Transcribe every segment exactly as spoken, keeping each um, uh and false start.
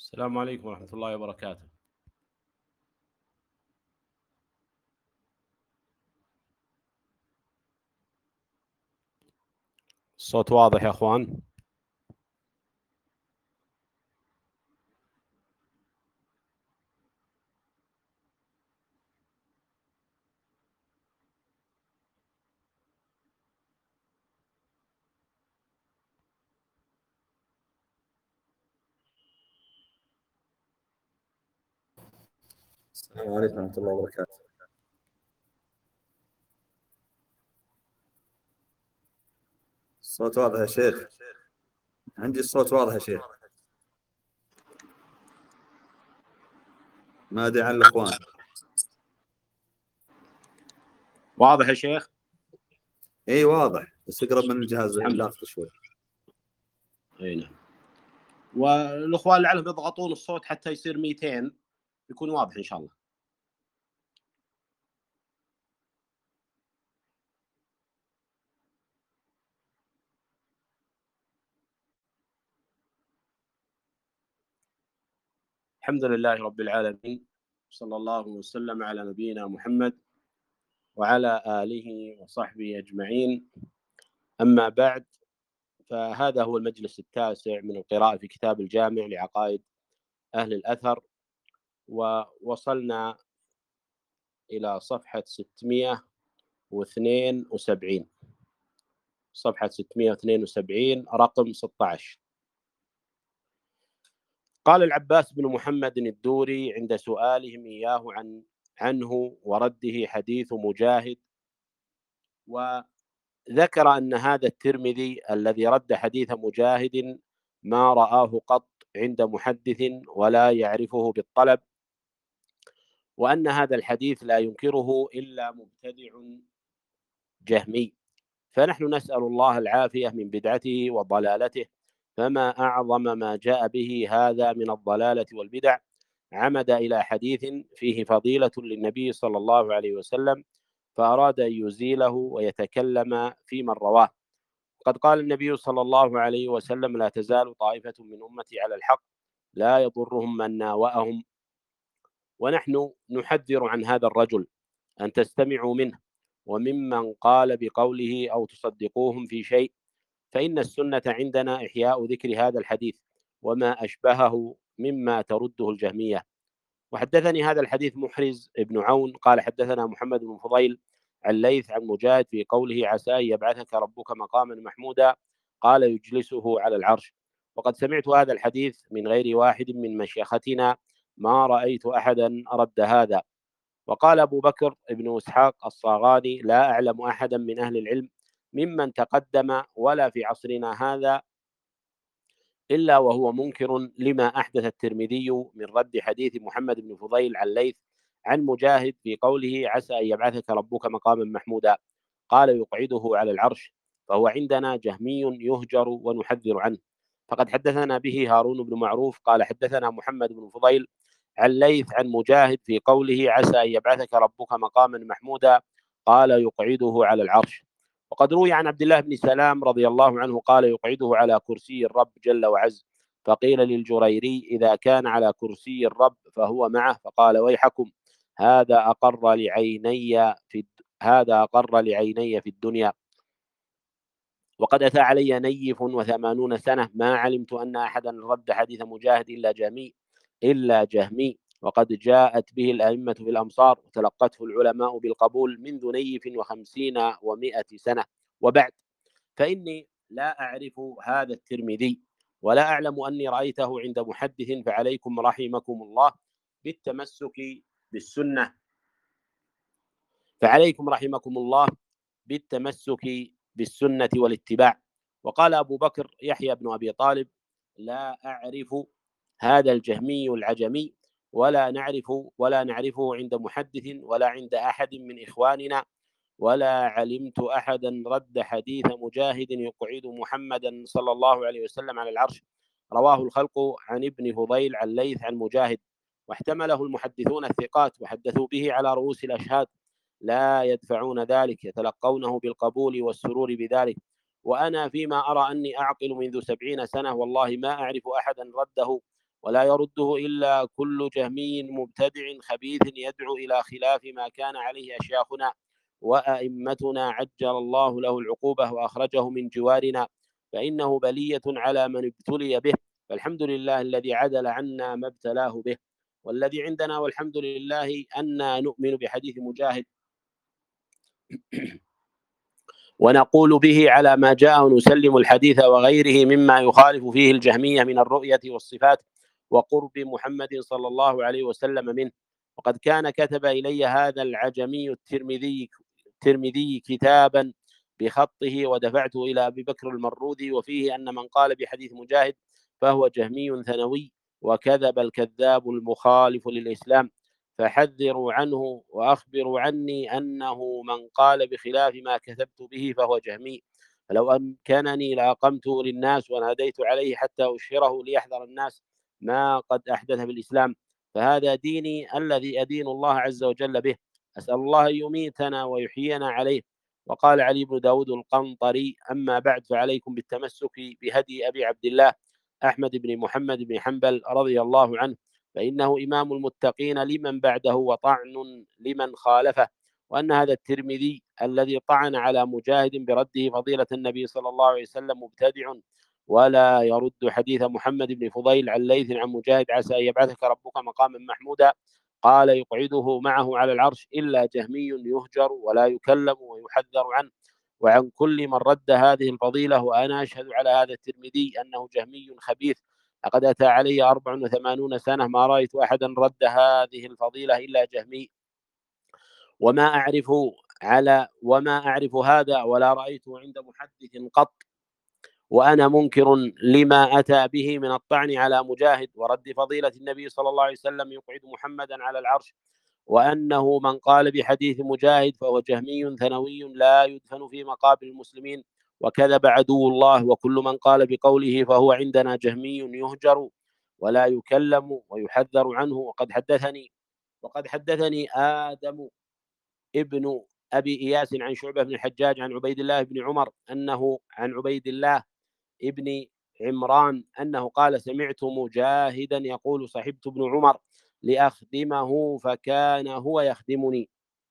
السلام عليكم ورحمة الله وبركاته. الصوت واضح يا اخوان؟ السلام عليكم ورحمة الله وبركاته. الصوت واضح يا شيخ؟ عندي الصوت واضح يا شيخ، ما أدري عن الإخوان. واضح يا شيخ؟ إي واضح، بس اقرب من الجهاز اللاقط شوي. اي نعم. والاخوان لعلهم يضغطون الصوت حتى يصير مئتين يكون واضح ان شاء الله. الحمد لله رب العالمين، صلى الله وسلم على نبينا محمد وعلى آله وصحبه أجمعين. أما بعد، فهذا هو المجلس التاسع من القراءة في كتاب الجامع لعقائد أهل الأثر، ووصلنا إلى صفحة ستمائة واثنين وسبعين، صفحة ستمائة واثنين وسبعين رقم ستة عشر. قال العباس بن محمد الدوري عند سؤالهم إياه عن عنه ورده حديث مجاهد، وذكر أن هذا الترمذي الذي رد حديث مجاهد ما رآه قط عند محدث ولا يعرفه بالطلب، وأن هذا الحديث لا ينكره إلا مبتدع جهمي، فنحن نسأل الله العافية من بدعته وضلالته، فما أعظم ما جاء به هذا من الضلالة والبدع. عمد إلى حديث فيه فضيلة للنبي صلى الله عليه وسلم فأراد أن يزيله ويتكلم في من رواه. قد قال النبي صلى الله عليه وسلم: لا تزال طائفة من أمتي على الحق لا يضرهم من ناوأهم. ونحن نحذر عن هذا الرجل أن تستمعوا منه وممن قال بقوله أو تصدقوهم في شيء، فإن السنة عندنا إحياء ذكر هذا الحديث وما أشبهه مما ترده الجهمية. وحدثني هذا الحديث محرز ابن عون قال حدثنا محمد بن فضيل عن ليث عن مجاهد في قوله عسى أن يبعثك ربك مقاما محمودا، قال يجلسه على العرش. وقد سمعت هذا الحديث من غير واحد من مشيختنا، ما رأيت أحدا رد هذا. وقال أبو بكر بن إسحاق الصاغاني: لا أعلم أحدا من أهل العلم ممن تقدم ولا في عصرنا هذا إلا وهو منكر لما أحدث الترمذي من رد حديث محمد بن فضيل عن ليث عن مجاهد في قوله عسى أن يبعثك ربك مقاما محمودا، قال يقعده على العرش، فهو عندنا جهمي يهجر ونحذر عنه. فقد حدثنا به هارون بن معروف قال حدثنا محمد بن فضيل عن ليث عن مجاهد في قوله عسى أن يبعثك ربك مقاما محمودا، قال يقعده على العرش. وقد روي عن عبد الله بن سلام رضي الله عنه قال يقعده على كرسي الرب جل وعز، فقيل للجريري: إذا كان على كرسي الرب فهو معه، فقال ويحكم، هذا أقر لعيني في هذا أقر لعيني في الدنيا. وقد أتى علي نيف وثمانون سنة ما علمت أن أحدا رد حديث مجاهد إلا جهمي إلا جهمي وقد جاءت به الأئمة في الأمصار وتلقته العلماء بالقبول منذ نيف وخمسين ومائة سنة. وبعد، فإني لا أعرف هذا الترمذي ولا أعلم أني رأيته عند محدث، فعليكم رحمكم الله بالتمسك بالسنة فعليكم رحمكم الله بالتمسك بالسنة والاتباع. وقال أبو بكر يحيى بن أبي طالب: لا أعرف هذا الجهمي العجمي ولا نعرف ولا نعرفه عند محدث ولا عند أحد من إخواننا، ولا علمت أحدا رد حديث مجاهد يقعد محمدا صلى الله عليه وسلم على العرش. رواه الخلق عن ابن فضيل عن ليث عن مجاهد، واحتمله المحدثون الثقات وحدثوا به على رؤوس الأشهاد، لا يدفعون ذلك، يتلقونه بالقبول والسرور بذلك. وأنا فيما أرى أني أعقل منذ سبعين سنة والله ما أعرف أحدا رده، ولا يرده إلا كل جهمي مبتدع خبيث يدعو إلى خلاف ما كان عليه أشياخنا وأئمتنا عجل الله له العقوبة وأخرجه من جوارنا، فإنه بلية على من ابتلي به، فالحمد لله الذي عدل عنا ما ابتلاه به. والذي عندنا والحمد لله أن نؤمن بحديث مجاهد ونقول به على ما جاء ونسلم الحديث وغيره مما يخالف فيه الجهمية من الرؤية والصفات وقرب محمد صلى الله عليه وسلم منه. وقد كان كتب إلي هذا العجمي الترمذي الترمذي كتابا بخطه ودفعته إلى أبي بكر المروذي، وفيه أن من قال بحديث مجاهد فهو جهمي ثنوي وكذب الكذاب المخالف للإسلام، فحذروا عنه وأخبروا عني أنه من قال بخلاف ما كتبت به فهو جهمي، فلو أمكنني لأقمته للناس وناديت عليه حتى أشهره ليحذر الناس ما قد أحدث بالإسلام، فهذا ديني الذي أدين الله عز وجل به، أسأل الله أن يميتنا ويحيينا عليه. وقال علي بن داود القنطري: أما بعد فعليكم بالتمسك بهدي أبي عبد الله أحمد بن محمد بن حنبل رضي الله عنه، فإنه إمام المتقين لمن بعده وطعن لمن خالفه. وأن هذا الترمذي الذي طعن على مجاهد برده فضيلة النبي صلى الله عليه وسلم مبتدع ولا يرد حديث محمد بن فضيل عن ليث عن مجاهد عسى أن يبعثك ربك مقاما محمودا قال يقعده معه على العرش إلا جهمي يهجر ولا يكلم ويحذر عنه. وعن كل من رد هذه الفضيلة، وأنا أشهد على هذا الترمذي أنه جهمي خبيث، لقد أتى علي أربع وثمانون سنة ما رأيت أحدا رد هذه الفضيلة إلا جهمي، وما أعرف على وما أعرف هذا ولا رأيته عند محدث قط، وأنا منكر لما أتى به من الطعن على مجاهد ورد فضيلة النبي صلى الله عليه وسلم يقعد محمدا على العرش، وأنه من قال بحديث مجاهد فهو جهمي ثنوي لا يدفن في مقابر المسلمين وكذب عدو الله، وكل من قال بقوله فهو عندنا جهمي يهجر ولا يكلم ويحذر عنه. وقد حدثني وقد حدثني آدم ابن أبي إياس عن شعبة بن الحجاج عن عبيد الله بن عمر أنه عن عبيد الله ابن عمران أنه قال: سمعت مجاهدا يقول: صحبت ابن عمر لأخدمه فكان هو يخدمني.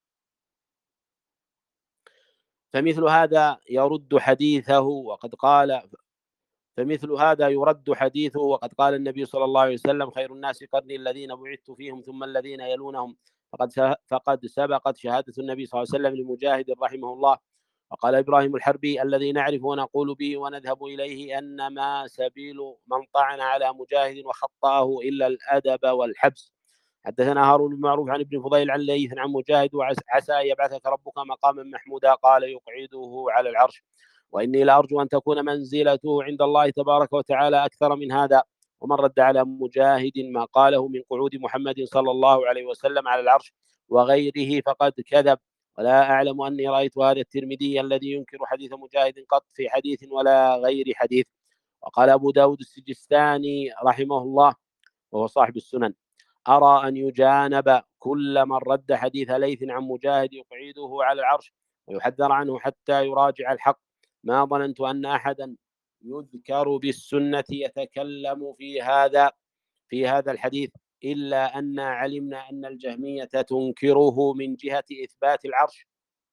فمثل هذا يرد حديثه وقد قال فمثل هذا يرد حديثه وقد قال النبي صلى الله عليه وسلم: خير الناس قرني الذين بعثت فيهم ثم الذين يلونهم، فقد فقد سبقت شهادة النبي صلى الله عليه وسلم لمجاهد رحمه الله. وقال إبراهيم الحربي الذي نعرف ونقول به ونذهب إليه أن ما سبيل من طعن على مجاهد وخطأه إلا الأدب والحبس. حدثنا هارون بن معروف عن ابن فضيل عن ليث عن مجاهد: وعسى أن يبعثك ربك مقاما محمودا قال يقعده على العرش، وإني لأرجو أن تكون منزلته عند الله تبارك وتعالى أكثر من هذا. ومن رد على مجاهد ما قاله من قعود محمد صلى الله عليه وسلم على العرش وغيره فقد كذب. ولا أعلم أني رأيت هذا الترمذي الذي ينكر حديث مجاهد قط في حديث ولا غير حديث. وقال أبو داود السجستاني رحمه الله وهو صاحب السنن: أرى أن يجانب كل من رد حديث ليث عن مجاهد يقعده على العرش ويحذر عنه حتى يراجع الحق. ما ظننت أن أحدا يذكر بالسنة يتكلم في هذا في هذا الحديث إلا أن علمنا أن الجهمية تنكره من جهة إثبات العرش،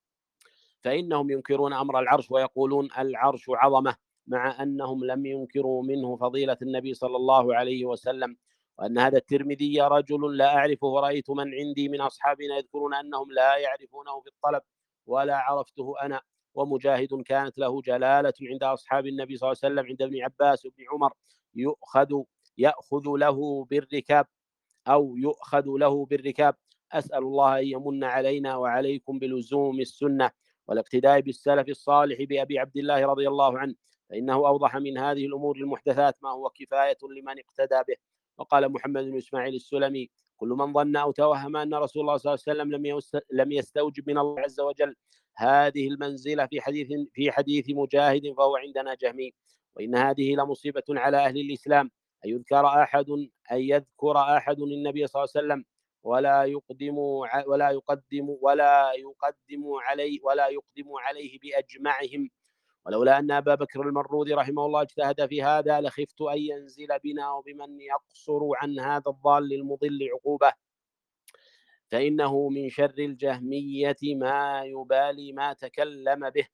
فإنهم ينكرون أمر العرش ويقولون العرش عظمة، مع أنهم لم ينكروا منه فضيلة النبي صلى الله عليه وسلم. وأن هذا الترمذي رجل لا أعرفه، ورأيت من عندي من أصحابنا يذكرون أنهم لا يعرفونه في الطلب ولا عرفته أنا. ومجاهد كانت له جلالة عند أصحاب النبي صلى الله عليه وسلم عند ابن عباس وابن عمر يؤخذ يأخذ له بالركاب أو يؤخذ له بالركاب. أسأل الله أن يمن علينا وعليكم بلزوم السنة والاقتداء بالسلف الصالح بأبي عبد الله رضي الله عنه، فإنه أوضح من هذه الأمور المحدثات ما هو كفاية لمن اقتدى به. وقال محمد بن إسماعيل السلمي: كل من ظن أو توهم أن رسول الله صلى الله عليه وسلم لم يستوجب من الله عز وجل هذه المنزلة في حديث في حديث مجاهد فهو عندنا جهمي. وإن هذه لمصيبة على أهل الإسلام أن يذكر أحد أن يذكر أحد النبي صلى الله عليه وسلم ولا يقدم ولا يقدم ولا يقدم عليه ولا يقدم عليه بأجمعهم ولولا أن أبا بكر المروذي رحمه الله اجتهد في هذا لخفت أن ينزل بنا وبمن يقصر عن هذا الضال المضل عقوبة، فإنه من شر الجهمية ما يبالي ما تكلم به.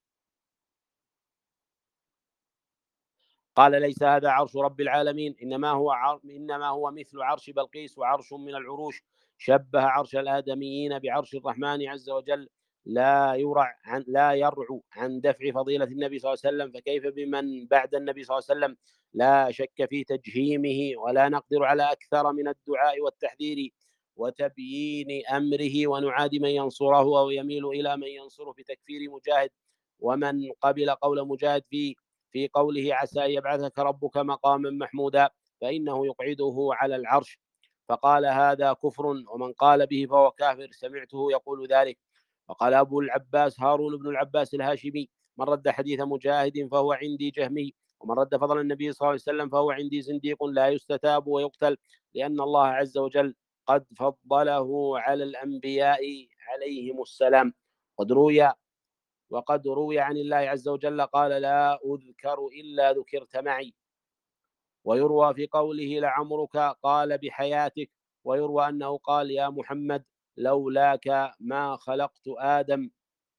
قال ليس هذا عرش رب العالمين، إنما هو عر... إنما هو مثل عرش بلقيس، وعرش من العروش، شبه عرش الآدميين بعرش الرحمن عز وجل، لا يرع عن لا يرع عن دفع فضيلة النبي صلى الله عليه وسلم، فكيف بمن بعد النبي صلى الله عليه وسلم؟ لا شك في تجهيمه، ولا نقدر على أكثر من الدعاء والتحذير وتبيين أمره، ونعاد من ينصره أو يميل إلى من ينصره في تكفير مجاهد، ومن قبل قول مجاهد في في قوله عسى أن يبعثك ربك مقاما محمودا، فإنه يقعده على العرش، فقال هذا كفر، ومن قال به فهو كافر، سمعته يقول ذلك. وقال أبو العباس هارون بن العباس الهاشمي: من رد حديث مجاهد فهو عندي جهمي، ومن رد فضل النبي صلى الله عليه وسلم فهو عندي زنديق لا يستتاب ويقتل، لأن الله عز وجل قد فضله على الأنبياء عليهم السلام. قد روي وقد روي عن الله عز وجل قال لا أذكر إلا ذكرت معي، ويروى في قوله لعمرك قال بحياتك، ويروى أنه قال يا محمد لولاك ما خلقت آدم.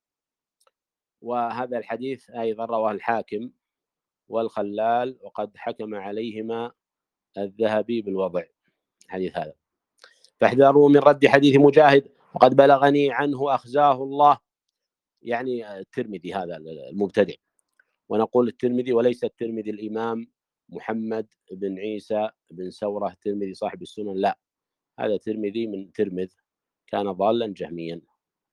وهذا الحديث أيضا رواه الحاكم والخلال، وقد حكم عليهما الذهبي بالوضع الحديث هذا. فاحذروا من رد حديث مجاهد، وقد بلغني عنه أخزاه الله، يعني الترمذي هذا المبتدع، ونقول الترمذي وليس الترمذي الإمام محمد بن عيسى بن سورة الترمذي صاحب السنن، لا، هذا ترمذي من ترمذ كان ضالا جهميا.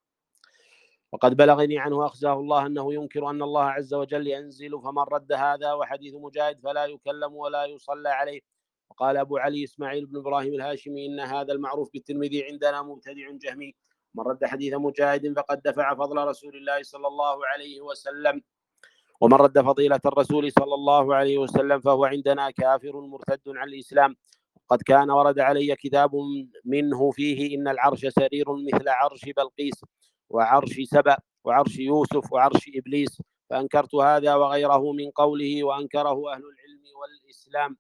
وقد بلغني عنه أخزاه الله أنه ينكر أن الله عز وجل ينزل، فمن رد هذا وحديث مجاهد فلا يكلم ولا يصلى عليه. وقال أبو علي إسماعيل بن إبراهيم الهاشمي: إن هذا المعروف بالترمذي عندنا مبتدع جهمي، من رد حديث مجاهد فقد دفع فضل رسول الله صلى الله عليه وسلم، ومن رد فضيلة الرسول صلى الله عليه وسلم فهو عندنا كافر مرتد عن الإسلام. قد كان ورد علي كتاب منه فيه إن العرش سرير مثل عرش بلقيس وعرش سبأ وعرش يوسف وعرش إبليس، فأنكرت هذا وغيره من قوله، وأنكره أهل العلم والإسلام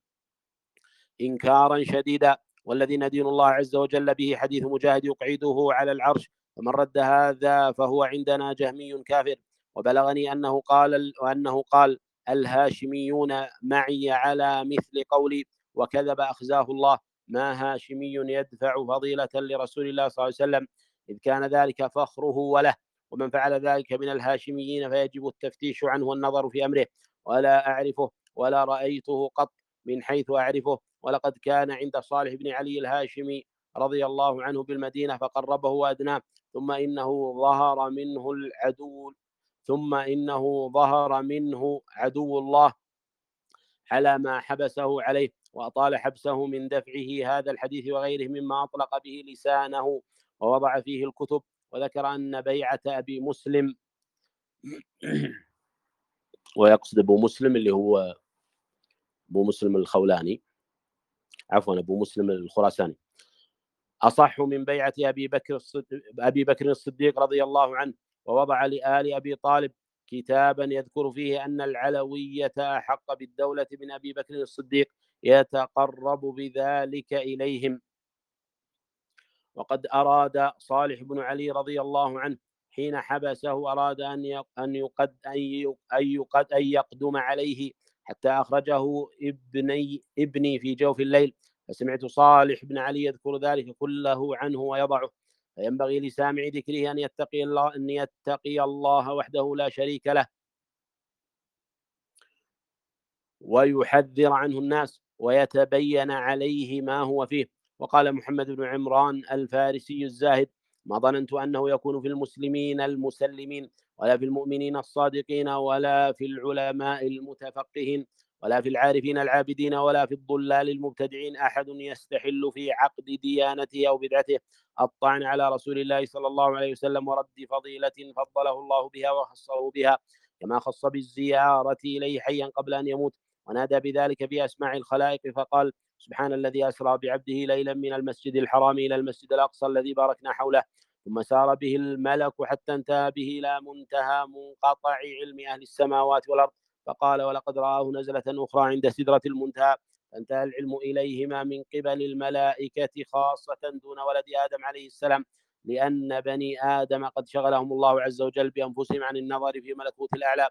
إنكارا شديدا، والذي ندين الله عز وجل به حديث مجاهد يقعده على العرش، فمن رد هذا فهو عندنا جهمي كافر. وبلغني أنه قال وأنه قال الهاشميون معي على مثل قولي، وكذب أخزاه الله، ما هاشمي يدفع فضيلة لرسول الله صلى الله عليه وسلم، إذ كان ذلك فخره وله، ومن فعل ذلك من الهاشميين فيجب التفتيش عنه والنظر في أمره، ولا أعرفه ولا رأيته قط من حيث أعرفه. ولقد كان عند صالح بن علي الهاشمي رضي الله عنه بالمدينة فقربه وأدناه، ثم إنه ظهر منه العدو ثم إنه ظهر منه عدو الله على ما حبسه عليه، وأطال حبسه من دفعه هذا الحديث وغيره مما أطلق به لسانه ووضع فيه الكتب. وذكر أن بيعة أبي مسلم ويقصد أبو مسلم اللي هو أبو مسلم الخولاني، عفوا أبو مسلم الخراساني، أصح من بيعة أبي بكر الصديق, أبي بكر الصديق رضي الله عنه، ووضع لآل أبي طالب كتابا يذكر فيه أن العلوية أحق بالدولة من أبي بكر الصديق، يتقرب بذلك إليهم. وقد أراد صالح بن علي رضي الله عنه حين حبسه أراد أن أن يقد أن يقد أن يقدم عليه حتى أخرجه ابني ابني في جوف الليل، فسمعت صالح بن علي يذكر ذلك كله عنه ويضعه، فينبغي لسامع ذكره أن يتقي الله أن يتقي الله وحده لا شريك له، ويحذر عنه الناس ويتبين عليه ما هو فيه. وقال محمد بن عمران الفارسي الزاهد: ما ظننت أنه يكون في المسلمين المسلمين، ولا في المؤمنين الصادقين، ولا في العلماء المتفقهين، ولا في العارفين العابدين، ولا في الضلال المبتدعين أحد يستحل في عقد ديانته أو بدعته الطعن على رسول الله صلى الله عليه وسلم ورد فضيلة فضله الله بها وخصه بها، كما خص بالزيارة إليه حيا قبل أن يموت، ونادى بذلك في أسماع الخلائق فقال: سبحان الذي أسرى بعبده ليلا من المسجد الحرام إلى المسجد الأقصى الذي باركنا حوله، ثم سار به الملك حتى انتهى به إلى منتهى منقطع علم أهل السماوات والأرض، فقال: ولقد رآه نزلة أخرى عند سدرة المنتهى، فانتهى العلم إليهما من قبل الملائكة خاصة دون ولد آدم عليه السلام، لأن بني آدم قد شغلهم الله عز وجل بأنفسهم عن النظر في ملكوت الأعلى.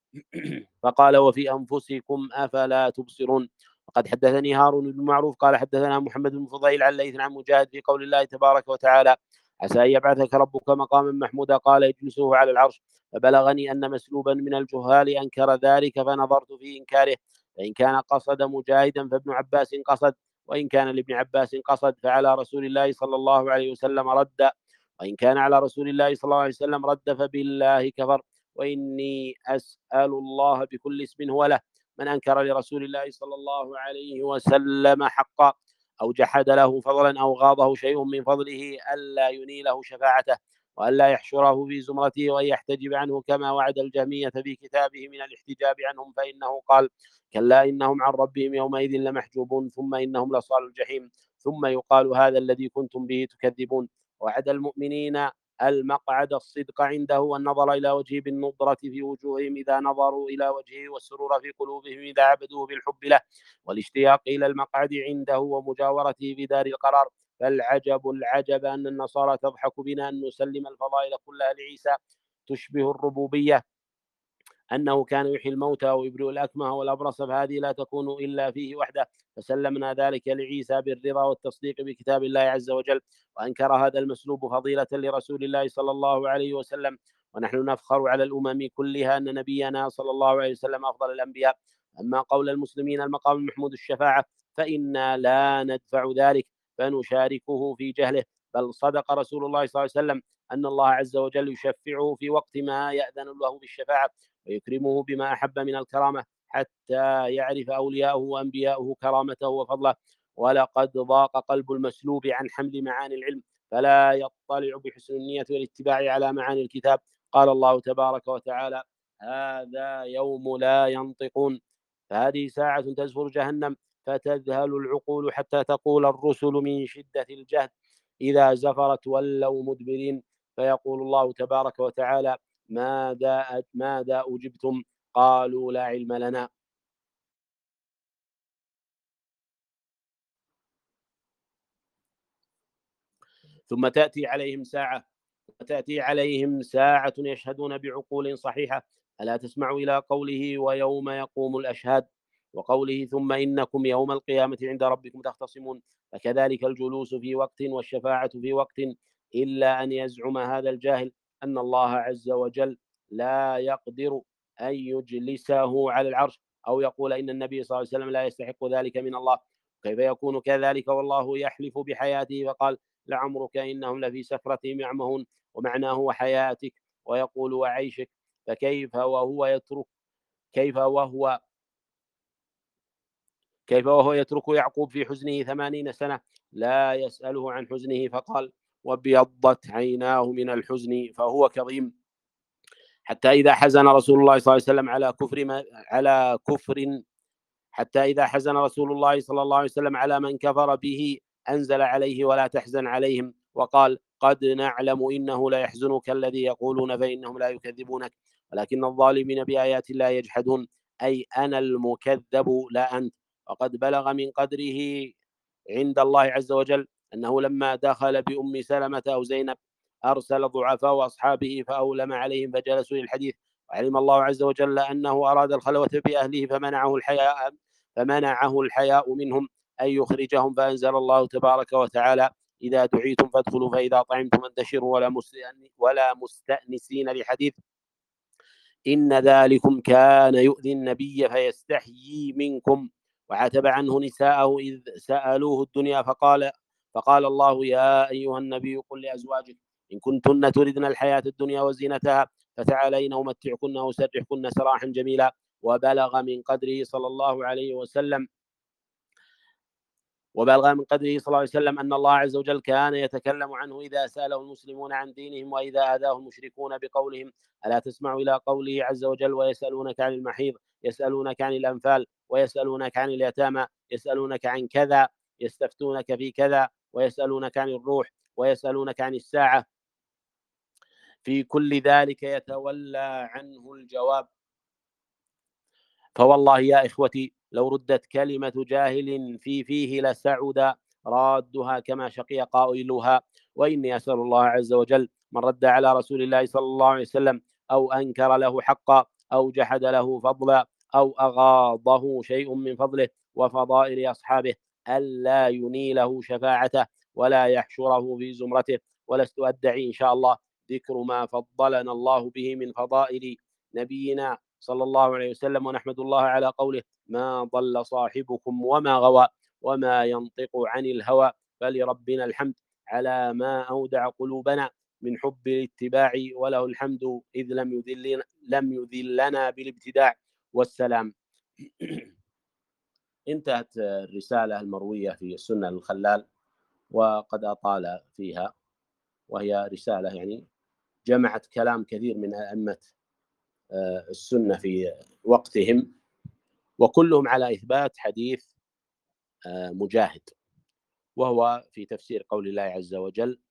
فقال: وفي أنفسكم أفلا تبصرون. وقد حدثني هارون بن معروف قال حدثنا محمد بن فضيل عن ليث عن مجاهد في قول الله تبارك وتعالى: عسى أن يبعثك ربك مقاما محمودا، قال: يجلسه على العرش. فبلغني أن مسلوبا من الجهال أنكر ذلك فنظرت في إنكاره، فإن كان قصد مجاهدا فابن عباس قصد، وإن كان لابن عباس قصد فعلى رسول الله صلى الله عليه وسلم رد، وإن كان على رسول الله صلى الله عليه وسلم رد فبالله كفر. وإني أسأل الله بكل اسم هو له، من أنكر لرسول الله صلى الله عليه وسلم حقا أو جحد له فضلا أو غاضه شيء من فضله ألا ينيله شفاعته، وألا يحشره في زمرته، وأن يحتجب عنه كما وعد الجهمية في كتابه من الاحتجاب عنهم، فإنه قال: كلا إنهم عن ربهم يومئذ لمحجوبون، ثم إنهم لصال الجحيم، ثم يقال: هذا الذي كنتم به تكذبون. وعد المؤمنين المقعد الصدق عنده، والنظر إلى وجهه بالنظرة في وجوههم إذا نظروا إلى وجهه، والسرور في قلوبهم إذا عبدوه بالحب له، والاشتياق إلى المقعد عنده ومجاورته في دار القرار. فالعجب العجب أن النصارى تضحك بنا أن نسلم الفضائل كلها لعيسى تشبه الربوبية، أنه كان يحيي الموتى ويبرئ الأكمه والأبرص، فهذه لا تكون إلا فيه وحده، فسلمنا ذلك لعيسى بالرضا والتصديق بكتاب الله عز وجل. وأنكر هذا المسلوب فضيلة لرسول الله صلى الله عليه وسلم، ونحن نفخر على الأمم كلها أن نبينا صلى الله عليه وسلم أفضل الأنبياء. أما قول المسلمين المقام المحمود الشفاعة فإنا لا ندفع ذلك فنشاركه في جهله، بل صدق رسول الله صلى الله عليه وسلم أن الله عز وجل يشفعه في وقت ما يأذن له بالشفاعة، ويكرمه بما أحب من الكرامة، حتى يعرف أولياؤه وأنبياؤه كرامته وفضله. ولقد ضاق قلب المسلوب عن حمل معاني العلم، فلا يطلع بحسن النية والاتباع على معاني الكتاب. قال الله تبارك وتعالى: هذا يوم لا ينطقون. فهذه ساعة تزفر جهنم، فتذهل العقول حتى تقول الرسل من شدة الجهد إذا زفرت ولوا مدبرين، فيقول الله تبارك وتعالى: ماذا ماذا أجبتم؟ قالوا لا علم لنا. ثم تأتي عليهم ساعة وتأتي عليهم ساعة يشهدون بعقول صحيحة. ألا تسمع إلى قوله: ويوم يقوم الأشهاد، وقوله: ثم إنكم يوم القيامة عند ربكم تختصمون. فكذلك الجلوس في وقت والشفاعة في وقت، إلا أن يزعم هذا الجاهل أن الله عز وجل لا يقدر أن يجلسه على العرش، أو يقول إن النبي صلى الله عليه وسلم لا يستحق ذلك من الله. كيف يكون كذلك والله يحلف بحياته فقال: لعمرك إنهم لفي سكرتهم يعمهون، ومعناه وحياتك، ويقول وعيشك. فكيف وهو يترك كيف وهو كيف وهو يترك يعقوب في حزنه ثمانين سنة لا يسأله عن حزنه، فقال: وابيضت عيناه من الحزن فهو كظيم. حتى إذا حزن رسول الله صلى الله عليه وسلم على كفر ما على كفر حتى إذا حزن رسول الله صلى الله عليه وسلم على من كفر به أنزل عليه: ولا تحزن عليهم، وقال: قد نعلم إنه لا يحزنك الذي يقولون فإنهم لا يكذبونك ولكن الظالمين بآيات الله يجحدون، أي أنا المكذب لا أنت. وقد بلغ من قدره عند الله عز وجل أنه لما دخل بأم سلمة أو زينب أرسل ضعفاء أصحابه فأولم عليهم فجلسوا للحديث، وعلم الله عز وجل أنه أراد الخلوة بأهله فمنعه الحياء فمنعه الحياء منهم أن يخرجهم، فأنزل الله تبارك وتعالى: إذا دعيتم فادخلوا فإذا طعمتم فانتشروا ولا مستأنسين لحديث، إن ذلكم كان يؤذي النبي فيستحيي منكم. وعتب عنه نساءه إذ سألوه الدنيا فقال فقال الله: يا أيها النبي قل لأزواجك إن كنتن تردن الحياة الدنيا وزينتها فتعالين أمتعكن وأسرحكن سراحا جميلا. وبلغ من قدره صلى الله عليه وسلم وبلغ من قدره صلى الله عليه وسلم أن الله عز وجل كان يتكلم عنه إذا سأله المسلمون عن دينهم وإذا آذاه المشركون بقولهم: ألا تسمع إلى قوله عز وجل: ويسألونك عن المحيض، يسألونك عن الأنفال، ويسألونك عن اليتامى، يسألونك عن كذا، يستفتونك في كذا، ويسألونك عن الروح، ويسألونك عن الساعة. في كل ذلك يتولى عنه الجواب. فوالله يا إخوتي لو ردت كلمة جاهل في فيه لسعد رادها كما شقي قائلها. وإني أسأل الله عز وجل من رد على رسول الله صلى الله عليه وسلم أو أنكر له حقا أو جحد له فضلا أو أغاضه شيء من فضله وفضائل أصحابه ألا ينيله شفاعته ولا يحشره في زمرته. ولست أدعي إن شاء الله ذكر ما فضلنا الله به من فضائل نبينا صلى الله عليه وسلم، ونحمد الله على قوله ما ضل صاحبكم وما غوى وما ينطق عن الهوى فلربنا الحمد على ما أودع قلوبنا من حب الاتباع وله الحمد إذ لم يذلنا, لم يذلنا بالابتداع والسلام. انتهت الرسالة المروية في السنة للخلال وقد أطال فيها، وهي رسالة يعني جمعت كلام كثير من أئمة السنة في وقتهم، وكلهم على إثبات حديث مجاهد، وهو في تفسير قول الله عز وجل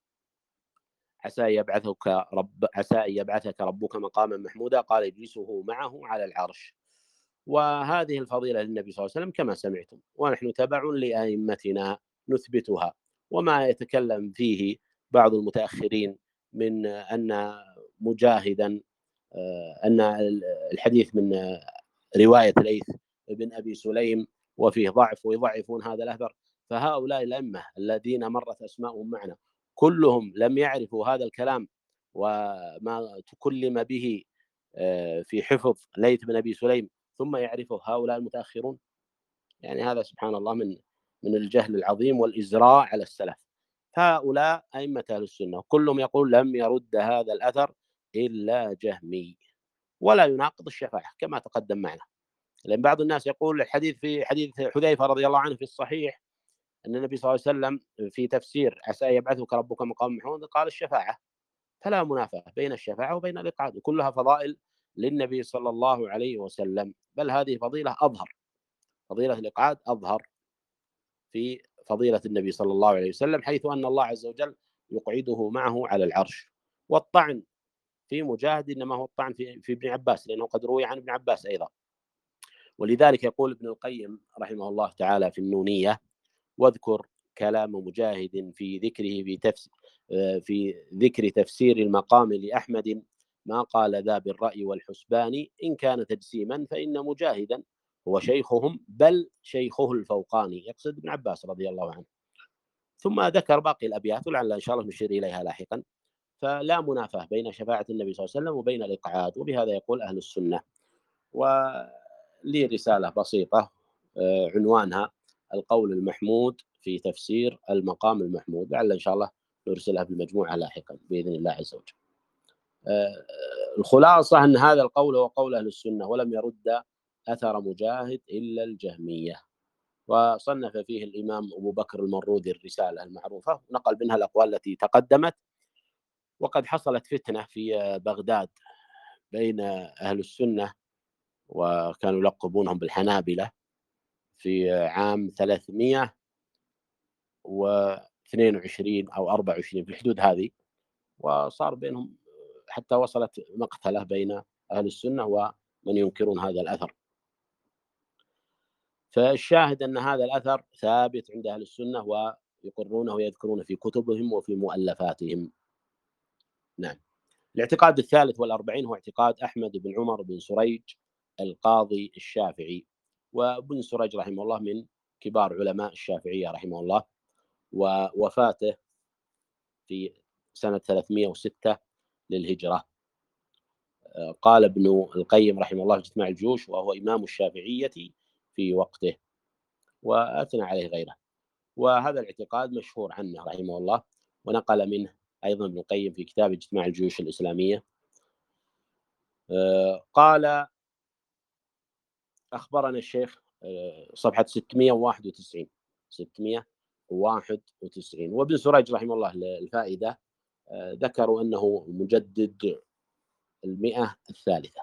عسى يبعثك رب عسى يبعثك ربك مقاما محمودا قال اجلسه معه على العرش. وهذه الفضيلة للنبي صلى الله عليه وسلم كما سمعتم، ونحن تبع لأئمتنا نثبتها. وما يتكلم فيه بعض المتأخرين من أن مجاهدا أن الحديث من رواية ليث بن أبي سليم وفيه ضعف ويضعفون هذا الأثر، فهؤلاء الأئمة الذين مرت أسماءهم معنا كلهم لم يعرفوا هذا الكلام وما تكلم به في حفظ ليث بن أبي سليم ثم يعرفه هؤلاء المتأخرون. يعني هذا سبحان الله من من الجهل العظيم والإزراء على السلف. هؤلاء أئمة أهل السنة كلهم يقول لم يرد هذا الأثر إلا جهمي، ولا يناقض الشفاعة كما تقدم معنا. لأن بعض الناس يقول الحديث في حديث حذيفة رضي الله عنه في الصحيح أن النبي صلى الله عليه وسلم في تفسير عسى يبعثك ربك مقام محمود قال الشفاعة، فلا منافاة بين الشفاعة وبين الإقعاد، وكلها فضائل للنبي صلى الله عليه وسلم، بل هذه فضيلة أظهر، فضيلة الإقعاد أظهر في فضيلة النبي صلى الله عليه وسلم، حيث أن الله عز وجل يقعده معه على العرش. والطعن في مجاهد إنما هو الطعن في, في ابن عباس، لأنه قد روي عن ابن عباس أيضا. ولذلك يقول ابن القيم رحمه الله تعالى في النونية واذكر كلام مجاهد في ذكره في, تفس في ذكر تفسير المقام لأحمد ما قال ذا بالرأي والحسبان إن كان تجسيما فإن مجاهدا هو شيخهم بل شيخه الفوقاني، يقصد ابن عباس رضي الله عنه. ثم ذكر باقي الأبيات ولعل إن شاء الله نشير إليها لاحقا. فلا منافاة بين شفاعة النبي صلى الله عليه وسلم وبين الإقعاد، وبهذا يقول أهل السنة. ولي رسالة بسيطة عنوانها القول المحمود في تفسير المقام المحمود، لعل إن شاء الله نرسلها بالمجموعة لاحقا بإذن الله عز وجل. الخلاصة أن هذا القول هو قول أهل السنة، ولم يرد أثر مجاهد إلا الجهمية. وصنف فيه الإمام أبو بكر المروذي الرسالة المعروفة، نقل منها الأقوال التي تقدمت. وقد حصلت فتنة في بغداد بين أهل السنة وكانوا يلقبونهم بالحنابلة في عام ثلاثمائة واثنين وعشرين أو أربعة وعشرين في الحدود هذه، وصار بينهم حتى وصلت مقتلة بين أهل السنة ومن ينكرون هذا الأثر. فالشاهد أن هذا الأثر ثابت عند أهل السنة ويقرونه ويذكرونه في كتبهم وفي مؤلفاتهم. نعم. الاعتقاد الثالث والأربعين هو اعتقاد أحمد بن عمر بن سريج القاضي الشافعي. وابن سريج رحمه الله من كبار علماء الشافعية رحمه الله، ووفاته في سنة ثلاثمائة وستة للهجرة. قال ابن القيم رحمه الله في اجتماع الجيوش وهو إمام الشافعية في وقته، وأثنى عليه غيره. وهذا الاعتقاد مشهور عنه رحمه الله، ونقل منه أيضا ابن القيم في كتاب اجتماع الجيوش الإسلامية. قال أخبرنا الشيخ صفحة ستمائة وواحد وتسعين ستمائة وواحد وتسعين. وابن سريج رحمه الله الفائدة ذكروا أنه مجدد المئة الثالثة،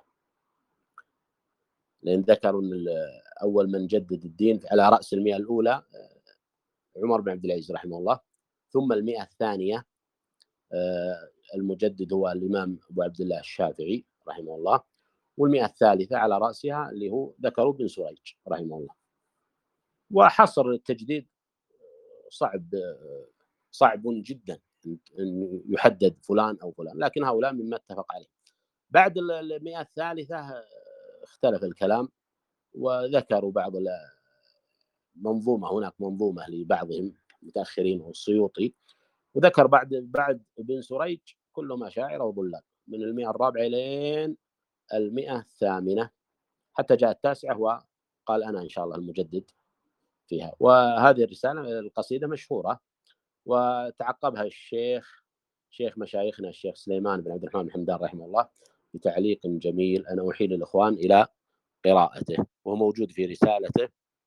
لأن ذكروا أن أول من جدد الدين على رأس المئة الأولى عمر بن عبد العزيز رحمه الله، ثم المئة الثانية المجدد هو الإمام أبو عبد الله الشافعي رحمه الله، والمئة الثالثة على رأسها اللي هو ذكروا بن سريج رحمه الله. وحصر التجديد صعب صعب جدا أن يحدد فلان أو فلان، لكن هؤلاء مما اتفق عليه. بعد المئة الثالثة اختلف الكلام، وذكروا بعض المنظومة، هناك منظومة لبعضهم متأخرين والسيوطي، وذكر بعد بعد ابن سريج كلهم أشاعرة وضلال من المئة الرابعة لين المئة الثامنة، حتى جاء التاسعة وقال أنا إن شاء الله المجدد فيها. وهذه الرسالة القصيدة مشهورة، وتعقبها الشيخ شيخ مشايخنا الشيخ سليمان بن عبد الرحمن حمدان رحمه الله بتعليق جميل، أنا أحيل الإخوان إلى قراءته، وهو موجود في رسالته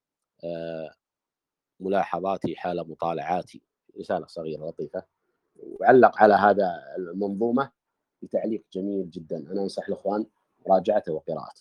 ملاحظاتي حال مطالعاتي، رسالة صغيرة لطيفة، وعلق على هذا المنظومة بتعليق جميل جدا، أنا أنصح الإخوان مراجعته وقراءته.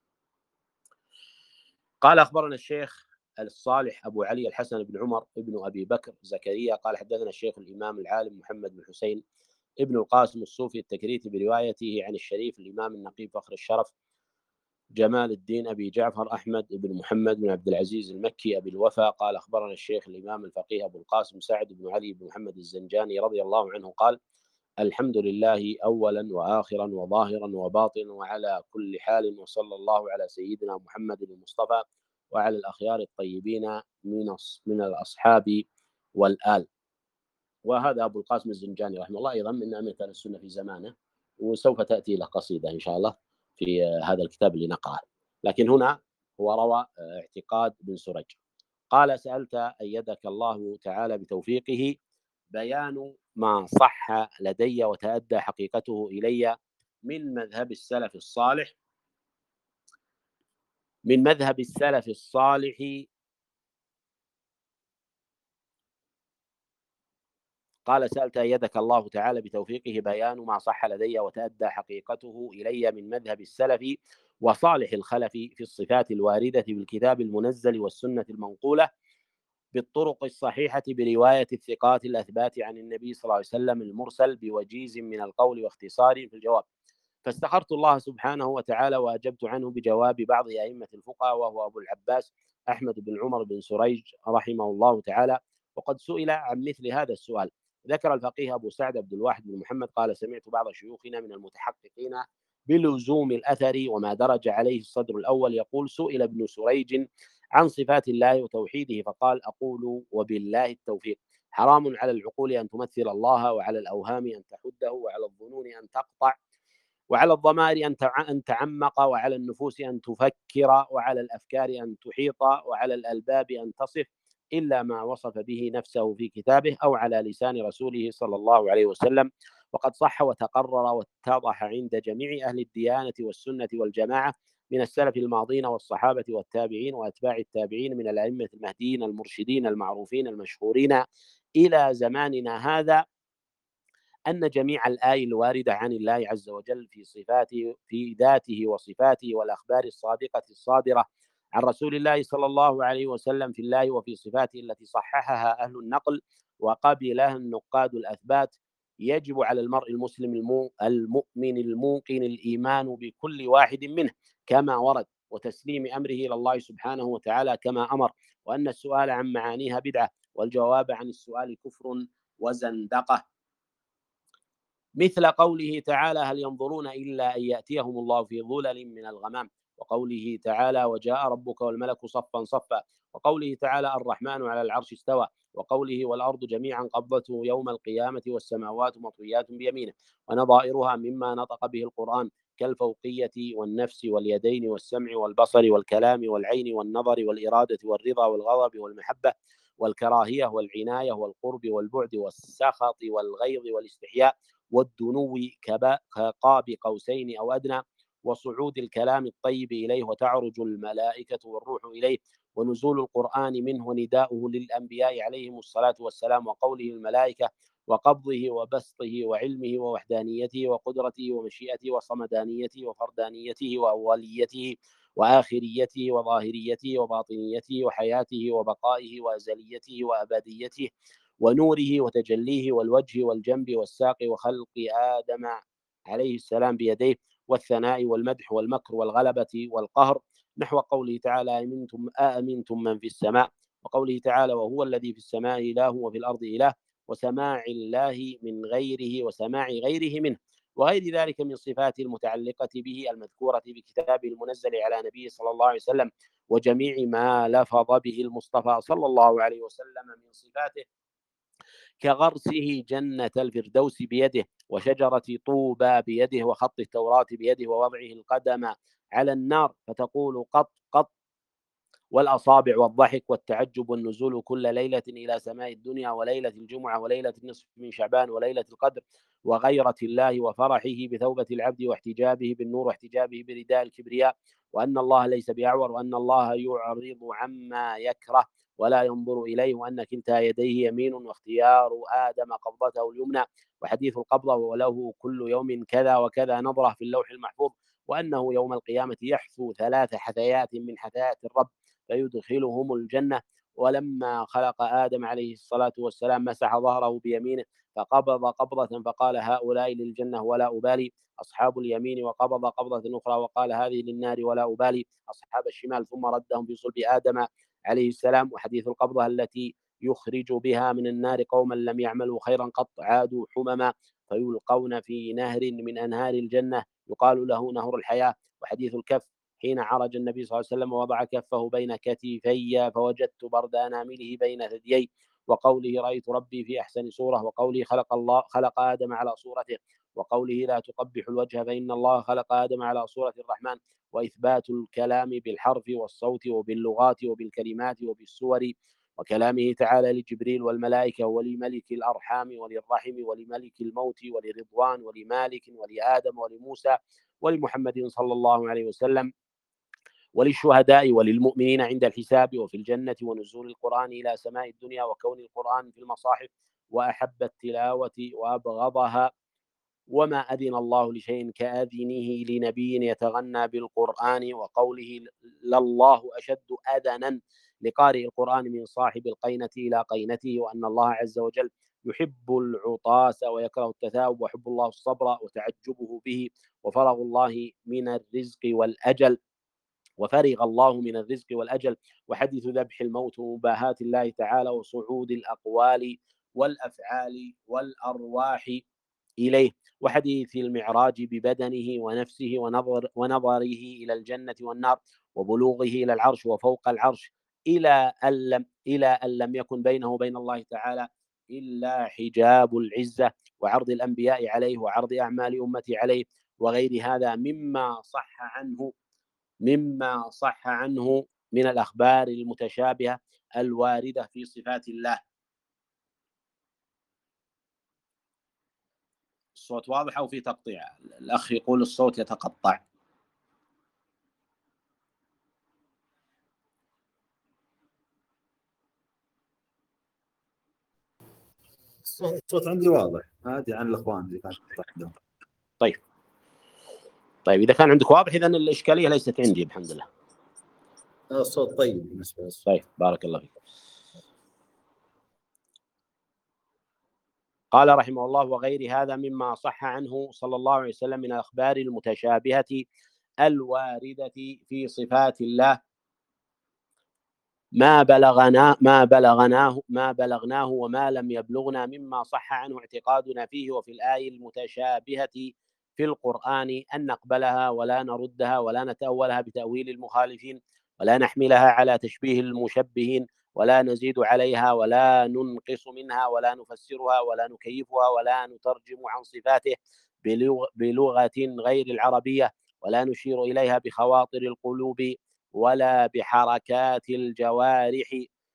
قال أخبرنا الشيخ الصالح أبو علي الحسن بن عمر ابن أبي بكر زكريا قال حدثنا الشيخ الإمام العالم محمد بن حسين ابن القاسم الصوفي التكريتي بروايته عن الشريف الإمام النقيب فخر الشرف جمال الدين أبي جعفر أحمد بن محمد بن عبد العزيز المكي أبي الوفا قال أخبرنا الشيخ الإمام الفقيه أبو القاسم سعد بن علي بن محمد الزنجاني رضي الله عنه قال الحمد لله أولا وآخرا وظاهرا وباطنا وعلى كل حال، وصلى الله على سيدنا محمد المصطفى وعلى الأخيار الطيبين من من الأصحاب والآل. وهذا أبو القاسم الزنجاني رحمه الله أيضا من أئمة أهل السنة في زمانه، وسوف تأتي له قصيدة إن شاء الله في هذا الكتاب اللي نقرأه، لكن هنا هو روى اعتقاد بن سريج. قال سألت أيدك الله تعالى بتوفيقه بيان ما صح لدي وتأدى حقيقته إلي من مذهب السلف الصالح من مذهب السلف الصالح قال سألت أيدك الله تعالى بتوفيقه بيان ما صح لدي وتأدى حقيقته إلي من مذهب السلف وصالح الخلف في الصفات الواردة بالكتاب المنزل والسنة المنقولة بالطرق الصحيحة برواية الثقات الأثبات عن النبي صلى الله عليه وسلم المرسل بوجيز من القول واختصار في الجواب. فاستخرت الله سبحانه وتعالى وأجبت عنه بجواب بعض أئمة الفقهاء وهو أبو العباس أحمد بن عمر بن سريج رحمه الله تعالى، وقد سئل عن مثل هذا السؤال. ذكر الفقيه أبو سعد عبد الواحد بن محمد قال سمعت بعض شيوخنا من المتحققين بلزوم الأثر وما درج عليه الصدر الأول يقول سئل ابن سريج عن صفات الله وتوحيده فقال أقول وبالله التوفيق حرام على العقول أن تمثل الله وعلى الأوهام أن تحده وعلى الظنون أن تقطع وعلى الضمائر أن تعمق وعلى النفوس أن تفكر وعلى الأفكار أن تحيط وعلى الألباب أن تصف إلا ما وصف به نفسه في كتابه أو على لسان رسوله صلى الله عليه وسلم. وقد صح وتقرر واتضح عند جميع أهل الديانة والسنة والجماعة من السلف الماضين والصحابة والتابعين وأتباع التابعين من الأئمة المهديين المرشدين المعروفين المشهورين إلى زماننا هذا أن جميع الآي الواردة عن الله عز وجل في صفاته في ذاته وصفاته والأخبار الصادقة الصادرة عن رسول الله صلى الله عليه وسلم في الله وفي صفاته التي صححها أهل النقل وقبلها النقاد الأثبات يجب على المرء المسلم المؤمن الموقن الإيمان بكل واحد منه كما ورد وتسليم أمره إلى الله سبحانه وتعالى كما أمر، وأن السؤال عن معانيها بدعة والجواب عن السؤال كفر وزندقة. مثل قوله تعالى هل ينظرون إلا أن يأتيهم الله في ظلل من الغمام، وقوله تعالى وجاء ربك والملك صفا صفا، وقوله تعالى الرحمن على العرش استوى، وقوله والأرض جميعا قبضته يوم القيامة والسماوات مطويات بيمينه، ونظائرها مما نطق به القرآن كالفوقية والنفس واليدين والسمع والبصر والكلام والعين والنظر والإرادة والرضا والغضب والمحبة والكراهية والعناية والقرب والبعد والسخط والغيظ والاستحياء والدنو كقاب قوسين أو أدنى، وصعود الكلام الطيب إليه وتعرج الملائكة والروح إليه، ونزول القرآن منه نداؤه للأنبياء عليهم الصلاة والسلام، وقوله الملائكة، وقبضه وبسطه وعلمه ووحدانيته وقدرته ومشيئته وصمدانيته وفردانيته وأوليته وآخريته وظاهريته وباطنيته وحياته وبقائه وأزليته وأبديته ونوره وتجليه والوجه والجنب والساق وخلق آدم عليه السلام بيديه والثناء والمدح والمكر والغلبة والقهر، نحو قوله تعالى: أأمنتم, أأمنتم من في السماء، وقوله تعالى: وهو الذي في السماء إله وفي الأرض إله، وسماع الله من غيره وسماع غيره منه، وغير ذلك من صفات المتعلقة به المذكورة بكتابه المنزل على نبيه صلى الله عليه وسلم، وجميع ما لفظ به المصطفى صلى الله عليه وسلم من صفاته، كغرسه جنة الفردوس بيده، وشجرة طوبى بيده، وخط التوراة بيده، ووضعه القدم على النار فتقول قط قط، والأصابع والضحك والتعجب والنزول كل ليلة إلى سماء الدنيا، وليلة الجمعة، وليلة النصف من شعبان، وليلة القدر، وغيرة الله وفرحه بتوبة العبد، واحتجابه بالنور، واحتجابه برداء الكبرياء، وأن الله ليس بأعور، وأن الله يعرض عما يكره ولا ينظر إليه، وأن كلتا يديه يمين، واختيار آدم قبضته اليمنى، وحديث القبضة وله كل يوم كذا وكذا نظرة في اللوح المحفوظ، وأنه يوم القيامة يحثو ثلاث حثيات من حثيات الرب فيدخلهم الجنة. ولما خلق آدم عليه الصلاة والسلام مسح ظهره بيمينه فقبض قبضة فقال: هؤلاء للجنة ولا أبالي، أصحاب اليمين، وقبض قبضة أخرى وقال: هذه للنار ولا أبالي، أصحاب الشمال، ثم ردهم في صلب آدم عليه السلام. وحديث القبضة التي يخرج بها من النار قوما لم يعملوا خيرا قط عادوا حمما فيلقون في نهر من أنهار الجنة يقال له نهر الحياة. وحديث الكف حين عرج النبي صلى الله عليه وسلم ووضع كفه بين كتفي فوجدت برد أنامله بين ثديي، وقوله: رأيت ربي في أحسن صورة، وقوله: خلق الله خلق آدم على صورته، وقوله: لا تقبح الوجه فإن الله خلق آدم على صورة الرحمن، وإثبات الكلام بالحرف والصوت وباللغات وبالكلمات وبالسور، وكلامه تعالى لجبريل والملائكة ولملك الأرحام وللرحم ولملك الموت ولرضوان ولمالك ولآدم ولموسى ولمحمد صلى الله عليه وسلم وللشهداء وللمؤمنين عند الحساب وفي الجنة، ونزول القرآن إلى سماء الدنيا، وكون القرآن في المصاحف، وأحب التلاوة وأبغضها، وما أذن الله لشيء كأذنه لنبي يتغنى بالقرآن، وقوله: لله أشد أذنا لقارئ القرآن من صاحب القينة إلى قينته، وأن الله عز وجل يحب العطاس ويكره التثاؤب، ويحب الله الصبر وتعجبه به، وفرغ الله من الرزق والأجل وفرغ الله من الرزق والأجل، وحديث ذبح الموت ومباهاة الله تعالى وصعود الأقوال والأفعال والأرواح إليه، وحديث المعراج ببدنه ونفسه ونظر ونظره إلى الجنة والنار، وبلوغه إلى العرش وفوق العرش، إلى أن لم إلى أن لم يكن بينه وبين الله تعالى إلا حجاب العزة، وعرض الأنبياء عليه، وعرض أعمال أمته عليه، وغير هذا مما صح عنه مما صح عنه من الأخبار المتشابهة الواردة في صفات الله. الصوت واضح أو في تقطيع؟ الأخ يقول الصوت يتقطع. الصوت عندي واضح عادي عن الأخوان اللي كانت تحدهم. طيب طيب إذا كان عندك واضح إذن الإشكالية ليست عندي الحمد لله. الصوت طيب بالنسبة لي. طيب بارك الله فيك. قال رحمه الله: وغير هذا مما صح عنه صلى الله عليه وسلم من الأخبار المتشابهة الواردة في صفات الله ما بلغنا ما بلغناه ما بلغناه وما لم يبلغنا مما صح عنه اعتقادنا فيه، وفي الآية المتشابهة في القرآن أن نقبلها ولا نردها ولا نتأولها بتأويل المخالفين، ولا نحملها على تشبيه المشبهين، ولا نزيد عليها ولا ننقص منها، ولا نفسرها ولا نكيفها، ولا نترجم عن صفاته بلغة غير العربية، ولا نشير إليها بخواطر القلوب ولا بحركات الجوارح.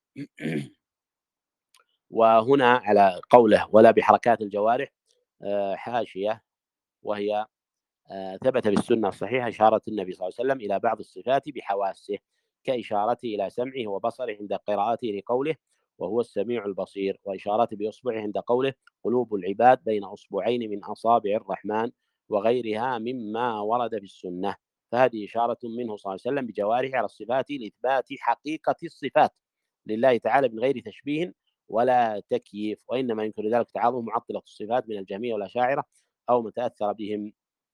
وهنا على قوله ولا بحركات الجوارح حاشية، وهي ثبت بالسنة الصحيحة إشارة النبي صلى الله عليه وسلم إلى بعض الصفات بحواسه، كإشارته إلى سمعه وبصره عند قراءته لقوله: وهو السميع البصير، وإشارته بإصبعه عند قوله: قلوب العباد بين أصبعين من أصابع الرحمن، وغيرها مما ورد في السنة. فهذه إشارة منه صلى الله عليه وسلم بجوارحه على الصفات لإثبات حقيقة الصفات لله تعالى من غير تشبيه ولا تكييف، وإنما يمكن ذلك تعاظم معطلة الصفات من الجهمية والأشاعرة أو من تأثر بهم.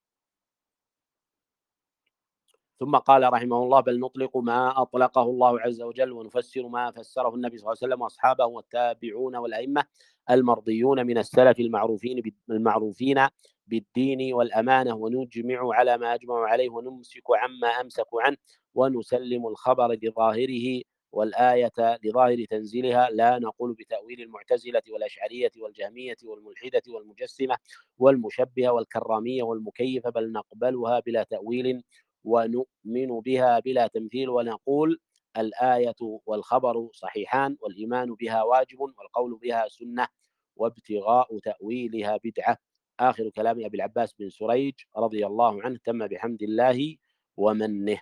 ثم قال رحمه الله: بل نطلق ما أطلقه الله عز وجل ونفسر ما فسره النبي صلى الله عليه وسلم وأصحابه والتابعون والأئمة المرضيون من السلف المعروفين المعروفين بالدين والأمانة، ونجمع على ما أجمعوا عليه ونمسك عما أمسكوا عنه، ونسلم الخبر لظاهره والآية لظاهر تنزيلها، لا نقول بتأويل المعتزلة والأشعرية والجهمية والملحدة والمجسمة والمشبهة والكرامية والمكيفة، بل نقبلها بلا تأويل ونؤمن بها بلا تمثيل، ونقول الآية والخبر صحيحان، والإيمان بها واجب، والقول بها سنة، وابتغاء تأويلها بدعة. آخر كلام أبي العباس بن سريج رضي الله عنه تم بحمد الله ومنه.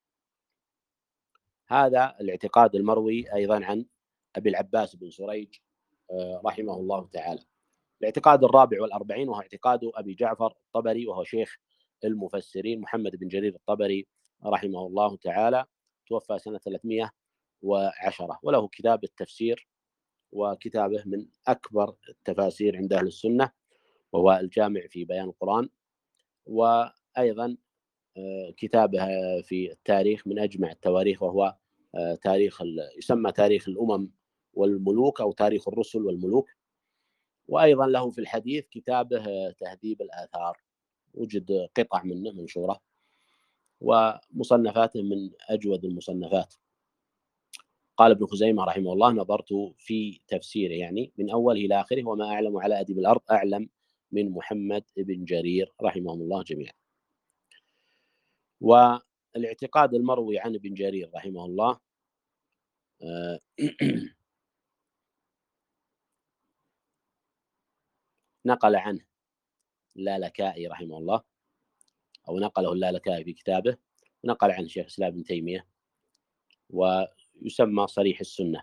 هذا الاعتقاد المروي أيضا عن أبي العباس بن سريج رحمه الله تعالى. الاعتقاد الرابع والأربعين وهو اعتقاد أبي جعفر الطبري، وهو شيخ المفسرين محمد بن جرير الطبري رحمه الله تعالى، توفى سنة ثلاثمائة وعشرة، وله كتاب التفسير، وكتابه من أكبر التفاسير عند أهل السنة، وهو الجامع في بيان القرآن. وأيضا كتابه في التاريخ من أجمع التواريخ، وهو تاريخ يسمى تاريخ الأمم والملوك أو تاريخ الرسل والملوك. وأيضا له في الحديث كتابه تهذيب الآثار، وجد قطع منه منشورة، ومصنفاته من أجود المصنفات. قال ابن خزيمة رحمه الله: نظرت في تفسيره، يعني من أوله إلى آخره، وما أعلم على أدب الأرض أعلم من محمد بن جرير رحمهم الله جميعا. والاعتقاد المروي عن ابن جرير رحمه الله نقل عنه اللالكائي رحمه الله، أو نقله اللالكائي في كتابه، ونقل عن شيخ الإسلام ابن تيمية، ويسمى صريح السنة.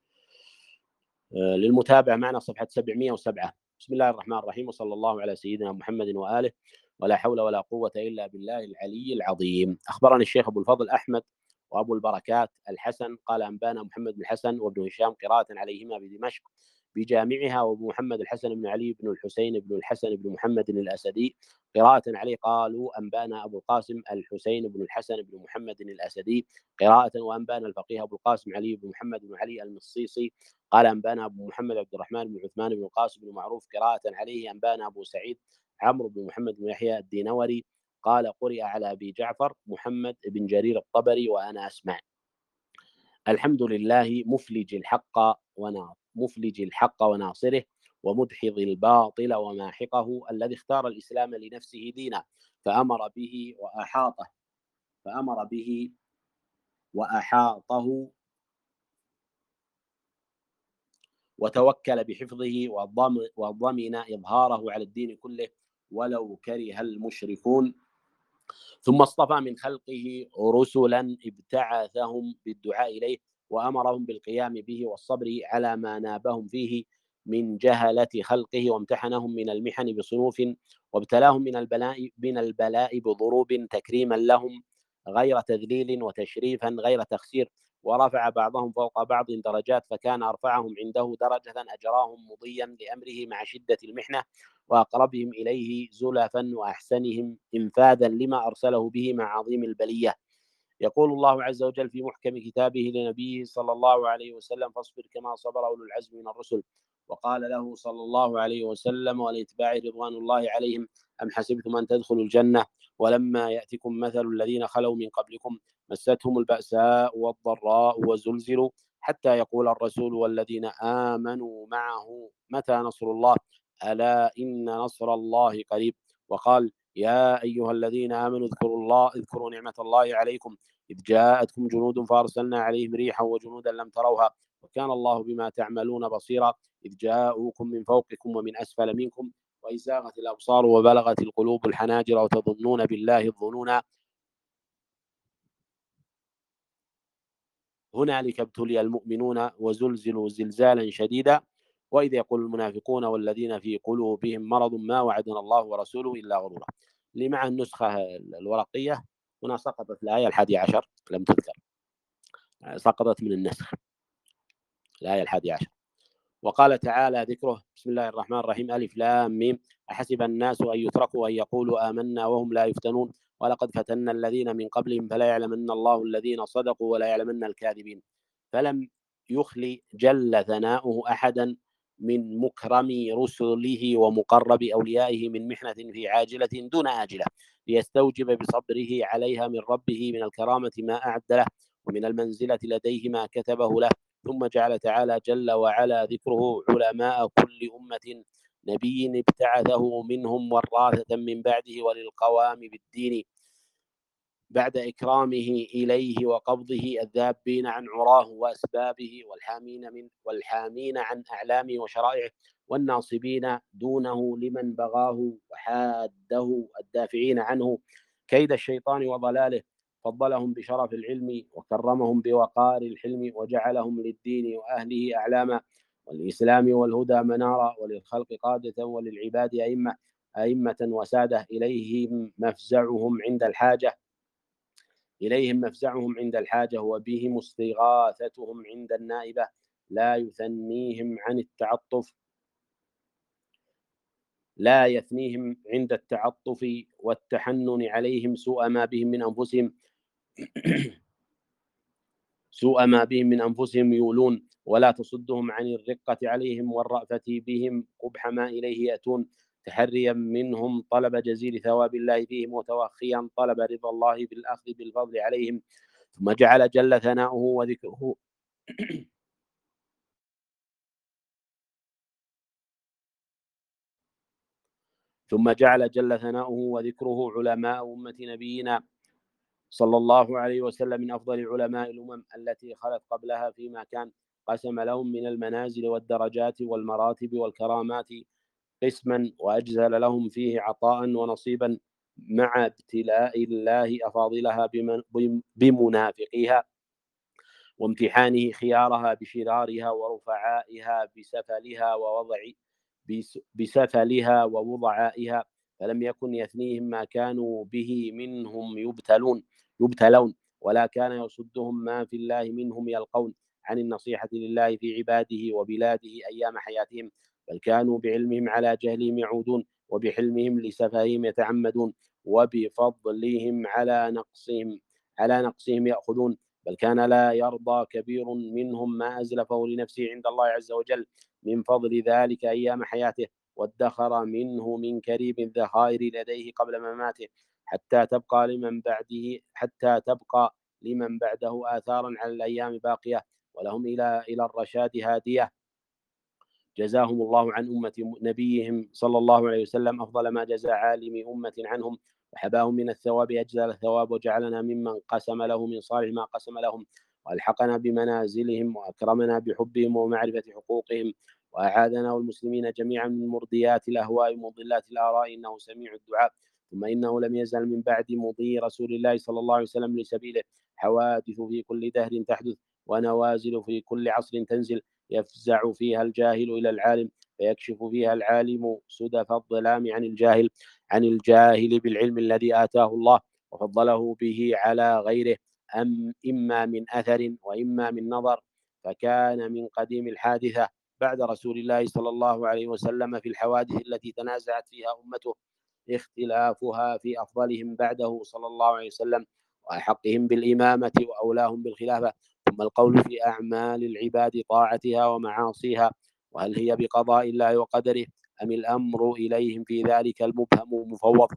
للمتابعة معنا صفحة سبعمائة وسبعة. بسم الله الرحمن الرحيم، وصلى الله على سيدنا محمد وآله، ولا حول ولا قوة إلا بالله العلي العظيم. أخبرني الشيخ أبو الفضل أحمد وأبو البركات الحسن قال أنبانا محمد بن الحسن وابن هشام قراءة عليهما بدمشق بجامعها، وابو محمد الحسن بن علي بن الحسين بن الحسن بن محمد الأسدي قراءة عليه. قالوا أنبانا أبو القاسم الحسين بن الحسن بن محمد الأسدي قراءة، وأنبانا الفقيه أبو القاسم علي بن محمد بن علي المصيصي قال أنبانا أبو محمد عبد الرحمن بن عثمان بن القاسم بن معروف قراءة عليه. أنبانا أبو سعيد عمرو بن محمد بن يحيى الدينوري قال قرئ على أبي جعفر محمد بن جرير الطبري وأنا أسمع. الحمد لله مفلج الحق وناصره مفلج الحق وناصره ومدحض الباطل وماحقه، الذي اختار الإسلام لنفسه دينا فأمر به وأحاطه فأمر به وأحاطه وتوكل بحفظه وضمن إظهاره على الدين كله ولو كره المشركون، ثم اصطفى من خلقه رسلا ابتعثهم بالدعاء إليه وأمرهم بالقيام به والصبر على ما نابهم فيه من جهلة خلقه، وامتحنهم من المحن بصنوف، وابتلاهم من البلاء من البلاء بضروب تكريما لهم غير تذليل وتشريفا غير تخسير، ورفع بعضهم فوق بعض درجات، فكان أرفعهم عنده درجة أجراهم مضيا لأمره مع شدة المحنة، وأقربهم إليه زلفا وأحسنهم إنفاذا لما أرسله به مع عظيم البلية. يقول الله عز وجل في محكم كتابه لنبيه صلى الله عليه وسلم: فاصبر كما صبر أولو العزم من الرسل. وقال له صلى الله عليه وسلم ولإتباع رضوان الله عليهم: أم حسبتم أن تدخلوا الجنة ولما يأتكم مثل الذين خلوا من قبلكم مستهم البأساء والضراء وزلزلوا حتى يقول الرسول والذين آمنوا معه متى نصر الله ألا إن نصر الله قريب. وقال: يا أيها الذين آمنوا اذكروا الله اذكروا نعمة الله عليكم إذ جاءتكم جنود فأرسلنا عليهم ريحا وجنودا لم تروها وكان الله بما تعملون بصيرا إذ جاءوكم من فوقكم ومن أسفل منكم وإذ زاغت الأبصار وبلغت القلوب الحناجر وتظنون بالله الظنونا هنالك ابتلي المؤمنون وزلزلوا زلزالا شديدا وإذ يقول المنافقون والذين في قلوبهم مرض ما وعدنا الله ورسوله إلا غرورا. اللي مع النسخة الورقية هنا سقطت الآية الحادية عشر، لم تذكر، سقطت من النسخ الآية الحادية عشر. وقال تعالى ذكره: بسم الله الرحمن الرحيم، ألف لام ميم، أحسب الناس أن يتركوا أن يقولوا آمنا وهم لا يفتنون ولقد فتنا الذين من قبلهم فلا يعلمن الله الذين صدقوا ولا يعلمن الكاذبين. فلم يخل جل ثناؤه أحدا من مكرم رسله ومقرب أوليائه من محنة في عاجلة دون آجلة، ليستوجب بصبره عليها من ربه من الكرامة ما أعد له، ومن المنزلة لديه ما كتبه له. ثم جعل تعالى جل وعلا ذكره علماء كل أمة نبي ابتعثه منهم وراثة من بعده وللقوام بالدين بعد إكرامه إليه وقبضه الذابين عن عراه وأسبابه والحامين من والحامين عن أعلامه وشرائعه والناصبين دونه لمن بغاه وحاده الدافعين عنه كيد الشيطان وضلاله. فضلهم بشرف العلم وكرمهم بوقار الحلم وجعلهم للدين وأهله أعلاما والإسلام والهدى منارا وللخلق قادة وللعباد أئمة أئمة وسادة إليهم مفزعهم عند الحاجة إليهم مفزعهم عند الحاجة وبهم استغاثتهم عند النائبة، لا يثنيهم عن التعطف لا يثنيهم عند التعطف والتحنن عليهم سوء ما بهم من أنفسهم سوء ما بهم من أنفسهم يولون، ولا تصدهم عن الرقة عليهم والرأفة بهم قبح ما إليه يأتون، تحريا منهم طلب جزيل ثواب الله فيهم وتوخيا طلب رضا الله بالأخذ بالفضل عليهم. ثم جعل جل ثناؤه وذكره ثم جعل جل ثناؤه وذكره علماء أمة نبينا صلى الله عليه وسلم من أفضل علماء الأمم التي خلت قبلها فيما كان، قسم لهم من المنازل والدرجات والمراتب والكرامات قسما وأجزل لهم فيه عطاء ونصيبا، مع ابتلاء الله أفاضلها بمنافقيها وامتحانه خيارها بشرارها ورفعائها بسفلها ووضع بسفلها ووضعائها، فلم يكن يثنيهم ما كانوا به منهم يبتلون يبتلون ولا كان يصدهم ما في الله منهم يلقون عن النصيحة لله في عباده وبلاده أيام حياتهم، بل كانوا بعلمهم على جهلهم يعودون وبحلمهم لسفههم يتعمدون وبفضلهم على نقصهم على نقصهم يأخذون، بل كان لا يرضى كبير منهم ما أزلفه لنفسه عند الله عز وجل من فضل ذلك أيام حياته، وادخر منه من كريم الذخائر لديه قبل مماته، حتى تبقى لمن بعده حتى تبقى لمن بعده آثارا على الأيام باقية ولهم إلى إلى الرشاد هادية. جزاهم الله عن أمة نبيهم صلى الله عليه وسلم أفضل ما جزى عالم أمة عنهم، وحباهم من الثواب أجزل الثواب، وجعلنا ممن قسم له من صالح ما قسم لهم، وألحقنا بمنازلهم وأكرمنا بحبهم ومعرفة حقوقهم، وأعاذنا والمسلمين جميعا من مرضيات الأهواء ومضلات الآراء، إنه سميع الدعاء. ثم إنه لم يزل من بعد مضي رسول الله صلى الله عليه وسلم لسبيله حوادث في كل دهر تحدث ونوازل في كل عصر تنزل، يفزع فيها الجاهل إلى العالم فيكشف فيها العالم سدف الظلام عن الجاهل عن الجاهل بالعلم الذي آتاه الله وفضله به على غيره، أم إما من أثر وإما من نظر. فكان من قديم الحادثة بعد رسول الله صلى الله عليه وسلم في الحوادث التي تنازعت فيها أمته اختلافها في أفضلهم بعده صلى الله عليه وسلم وأحقهم بالإمامة وأولاهم بالخلافة. ثم القول في أعمال العباد طاعتها ومعاصيها، وهل هي بقضاء الله وقدره أم الأمر إليهم في ذلك المبهم مفوض.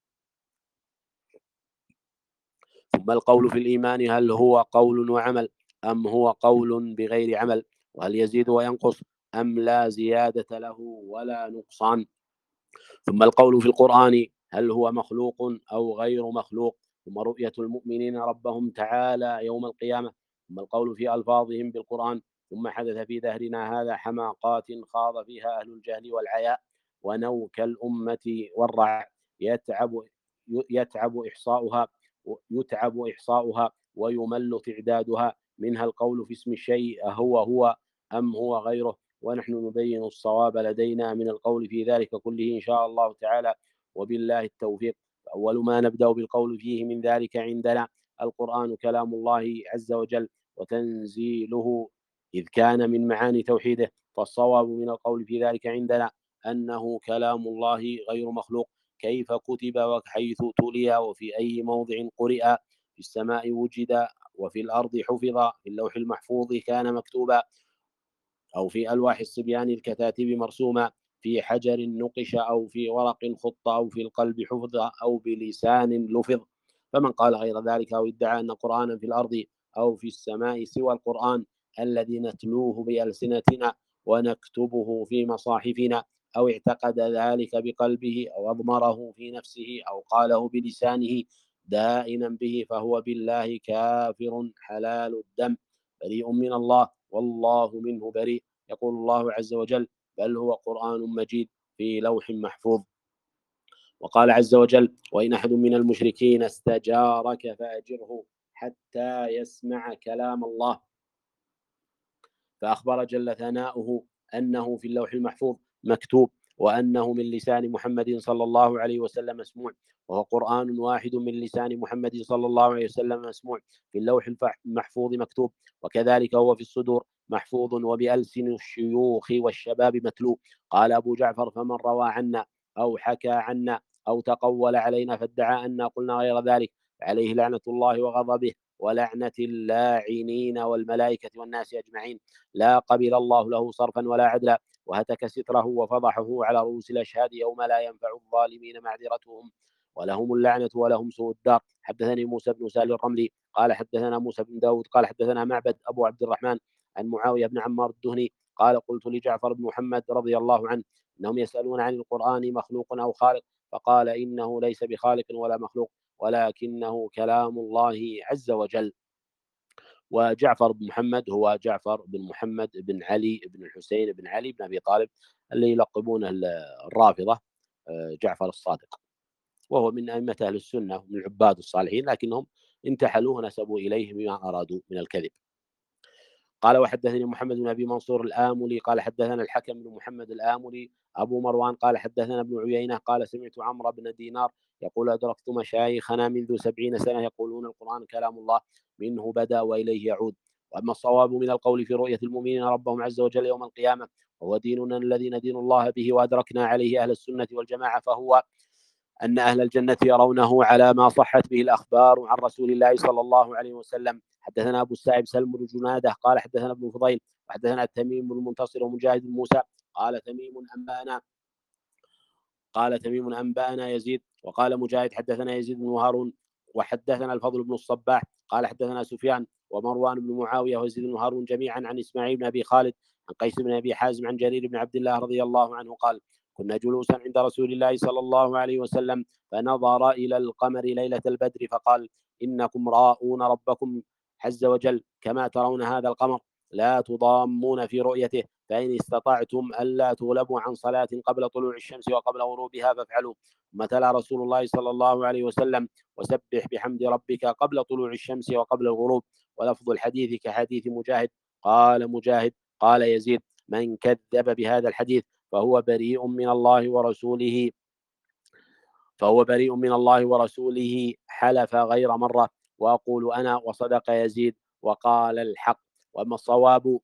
ثم القول في الإيمان، هل هو قول وعمل أم هو قول بغير عمل، وهل يزيد وينقص أم لا زيادة له ولا نقصان. ثم القول في القرآن، هل هو مخلوق أو غير مخلوق. ثم رؤية المؤمنين ربهم تعالى يوم القيامة. ثم القول في ألفاظهم بالقرآن. ثم حدث في دهرنا هذا حماقات خاض فيها أهل الجهل والعياء ونوك الأمة والرع يتعب يتعب إحصاؤها يتعب إحصاؤها ويمل تعدادها، منها القول في اسم الشيء هو هو أم هو غيره، ونحن نبين الصواب لدينا من القول في ذلك كله إن شاء الله تعالى، وبالله التوفيق. أول ما نبدأ بالقول فيه من ذلك عندنا القرآن كلام الله عز وجل وتنزيله، إذ كان من معاني توحيده فالصواب من القول في ذلك عندنا أنه كلام الله غير مخلوق، كيف كتب وحيث تلي وفي أي موضع قرئ، في السماء وجد وفي الأرض حفظ، في اللوح المحفوظ كان مكتوبا، أو في ألواح الصبيان الكتاتب مرسوما، في حجر نقش، أو في ورق خط، أو في القلب حفظ، أو بلسان لفظ. فمن قال غير ذلك أو ادعى أن قرآنا في الأرض أو في السماء سوى القرآن الذي نتلوه بألسنتنا ونكتبه في مصاحفنا، أو اعتقد ذلك بقلبه أو أضمره في نفسه أو قاله بلسانه دائما به، فهو بالله كافر حلال الدم بريء من الله والله منه بريء. يقول الله عز وجل: بل هو قرآن مجيد في لوح محفوظ. وقال عز وجل: وإن أحد من المشركين استجارك فأجره حتى يسمع كلام الله. فأخبر جل ثناؤه أنه في اللوح المحفوظ مكتوب، وأنه من لسان محمد صلى الله عليه وسلم مسموع، وهو قرآن واحد من لسان محمد صلى الله عليه وسلم مسموع، في اللوح المحفوظ مكتوب، وكذلك هو في الصدور محفوظ وبألسن الشيوخ والشباب متلو. قال أبو جعفر: فمن روى عنا أو حكى عنا أو تقول علينا فادعى أننا قلنا غير ذلك عليه لعنة الله وغضبه ولعنة اللاعنين والملائكة والناس أجمعين، لا قبل الله له صرفا ولا عدلا، وهتك ستره وفضحه على رؤوس الأشهاد يوم لا ينفع الظالمين معذرتهم ولهم اللعنة ولهم سوء الدار. حدثني موسى بن سالم الرملي قال حدثنا موسى بن داود قال حدثنا معبد أبو عبد الرحمن عن معاوية بن عمار الدهني قال: قلت لجعفر بن محمد رضي الله عنه: إنهم يسألون عن القرآن مخلوق أو خالق، فقال: إنه ليس بخالق ولا مخلوق، ولكنه كلام الله عز وجل. وجعفر بن محمد هو جعفر بن محمد بن علي بن الحسين بن علي بن أبي طالب، اللي يلقبونه الرافضة جعفر الصادق، وهو من أئمة أهل السنة ومن عباد الصالحين، لكنهم انتحلوه ونسبوا إليه بما أرادوا من الكذب. قال: وحدثني محمد بن أبي منصور الآملي قال حدثنا الحكم بن محمد الآملي أبو مروان قال حدثنا ابن عيينة قال: سمعت عمرو بن دينار يقول: أدركت مشايخنا منذ سبعين سنة يقولون القرآن كلام الله منه بدأ وإليه يعود. وأما الصواب من القول في رؤية المؤمنين ربهم عز وجل يوم القيامة وهو ديننا الذي ندين الله به وأدركنا عليه أهل السنة والجماعة، فهو أن أهل الجنة يرونه على ما صحت به الأخبار عن رسول الله صلى الله عليه وسلم. حدثنا أبو السائب سلم بن جنادة قال حدثنا ابن فضيل وحدثنا تميم بن المنتصر ومجاهد بن موسى قال تميم أنبأنا قال تميم أنبأنا يزيد وقال مجاهد حدثنا يزيد بن هارون وحدثنا الفضل بن الصباح قال حدثنا سفيان ومروان بن معاوية ويزيد بن هارون جميعا عن إسماعيل بن أبي خالد عن قيس بن أبي حازم عن جرير بن عبد الله رضي الله عنه قال: كنا جلوسا عند رسول الله صلى الله عليه وسلم فنظر إلى القمر ليلة البدر فقال: إنكم راؤون ربكم عز وجل كما ترون هذا القمر، لا تضامون في رؤيته، فإن استطعتم ألا تغلبوا عن صلاة قبل طلوع الشمس وقبل غروبها فافعلوا. ثم تلا رسول الله صلى الله عليه وسلم: وسبح بحمد ربك قبل طلوع الشمس وقبل الغروب. ولفظ الحديث كحديث مجاهد. قال مجاهد: قال يزيد: من كذب بهذا الحديث فهو بريء من الله ورسوله فهو بريء من الله ورسوله حلف غير مرة، وأقول أنا وصدق يزيد وقال الحق. وأما الصواب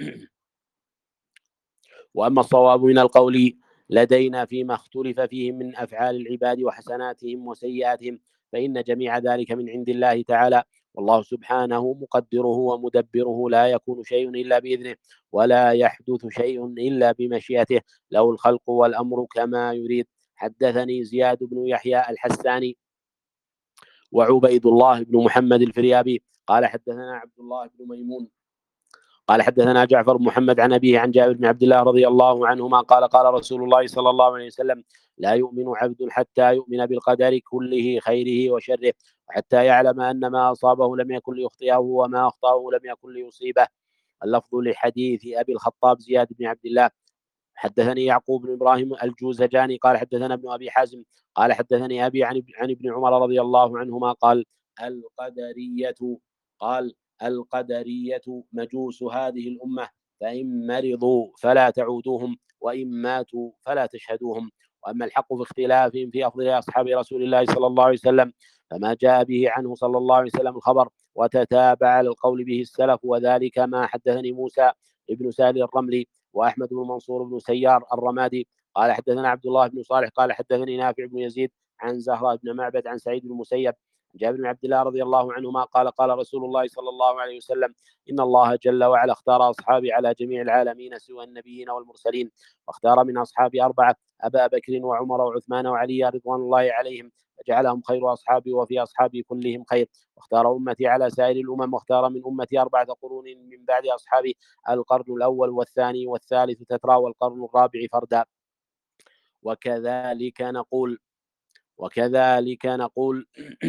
وأما الصواب من القول لدينا فيما اختلف فيه من أفعال العباد وحسناتهم وسيئاتهم، فإن جميع ذلك من عند الله تعالى، والله سبحانه مقدره ومدبره، لا يكون شيء إلا بإذنه ولا يحدث شيء إلا بمشيئته، له الخلق والأمر كما يريد. حدثني زياد بن يحيى الحساني وعبيد الله بن محمد الفريابي قال حدثنا عبد الله بن ميمون قال حدثنا جعفر بن محمد عن أبيه عن جابر بن عبد الله رضي الله عنهما قال: قال رسول الله صلى الله عليه وسلم: لا يؤمن عبد حتى يؤمن بالقدر كله خيره وشره، وحتى يعلم أن ما أصابه لم يكن ليخطئه وما أخطأه لم يكن ليصيبه. اللفظ لحديث أبي الخطاب زياد بن عبد الله. حدثني يعقوب بن إبراهيم الجوزجاني قال حدثنا ابن أبي حازم قال حدثني أبي عن عن ابن عمر رضي الله عنهما قال: القدرية قال القدرية مجوس هذه الأمة، فإن مرضوا فلا تعودوهم وإن ماتوا فلا تشهدوهم. وأما الحق في اختلافهم في أفضل أصحاب رسول الله صلى الله عليه وسلم فما جاء به عنه صلى الله عليه وسلم الخبر وتتابع على القول به السلف، وذلك ما حدثني موسى ابن سالم الرملي وأحمد بن منصور بن سيار الرمادي قال حدثنا عبد الله بن صالح قال حدثني نافع بن يزيد عن زهرة بن معبد عن سعيد بن المسيب جابر بن عبد الله رضي الله عنهما قال قال رسول الله صلى الله عليه وسلم إن الله جل وعلا اختار أصحابي على جميع العالمين سوى النبيين والمرسلين، واختار من أصحابي أربعة: أبا بكر وعمر وعثمان وعلي رضوان الله عليهم، فجعلهم خير أصحابي وفي أصحابي كلهم خير، واختار أمتي على سائر الأمم، واختار من أمتي أربعة قرون من بعد أصحابي: القرن الأول والثاني والثالث تترى، والقرن الرابع فردا. وكذلك نقول وكذلك نقول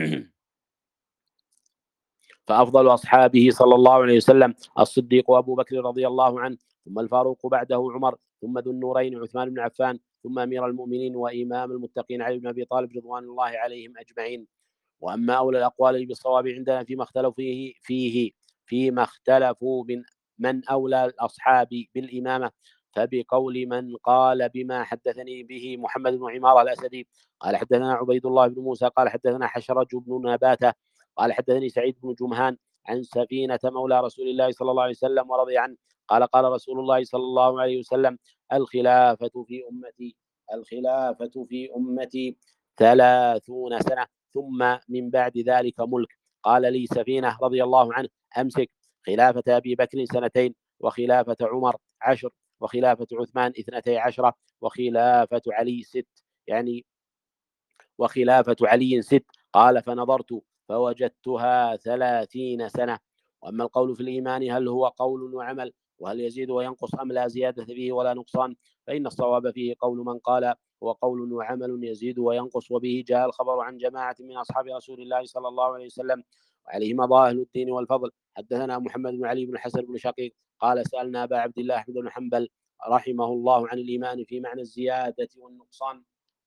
فأفضل أصحابه صلى الله عليه وسلم الصديق أبو بكر رضي الله عنه، ثم الفاروق بعده عمر، ثم ذو النورين عثمان بن عفان، ثم أمير المؤمنين وإمام المتقين علي بن أبي طالب رضوان الله عليهم أجمعين. وأما أولى الأقوال بالصواب عندنا فيما اختلفوا فيه فيه فيما اختلفوا من من أولى الأصحاب بالإمامة، فبقول من قال بما حدثني به محمد بن عمار الأسدي قال حدثنا عبيد الله بن موسى قال حدثنا حشرج بن نباتة قال حدثني سعيد بن جمهان عن سفينة مولى رسول الله صلى الله عليه وسلم ورضي عنه قال قال رسول الله صلى الله عليه وسلم: الخلافة في أمتي الخلافة في أمتي ثلاثون سنة، ثم من بعد ذلك ملك. قال لي سفينة رضي الله عنه: أمسك، خلافة أبي بكر سنتين، وخلافة عمر عشر، وخلافة عثمان اثنتي عشرة، وخلافة علي ست، يعني وخلافة علي ست. قال فنظرت فوجدتها ثلاثين سنة. وأما القول في الإيمان هل هو قول وعمل، وهل يزيد وينقص أم لا زيادة فيه ولا نقصان، فإن الصواب فيه قول من قال هو قول وعمل يزيد وينقص، وبه جاء الخبر عن جماعة من أصحاب رسول الله صلى الله عليه وسلم وعليه مضى أهل الدين والفضل. حدثنا محمد بن علي بن الحسن بن شقيق قال سألنا أبا عبد الله أحمد بن حنبل رحمه الله عن الإيمان في معنى الزيادة والنقصان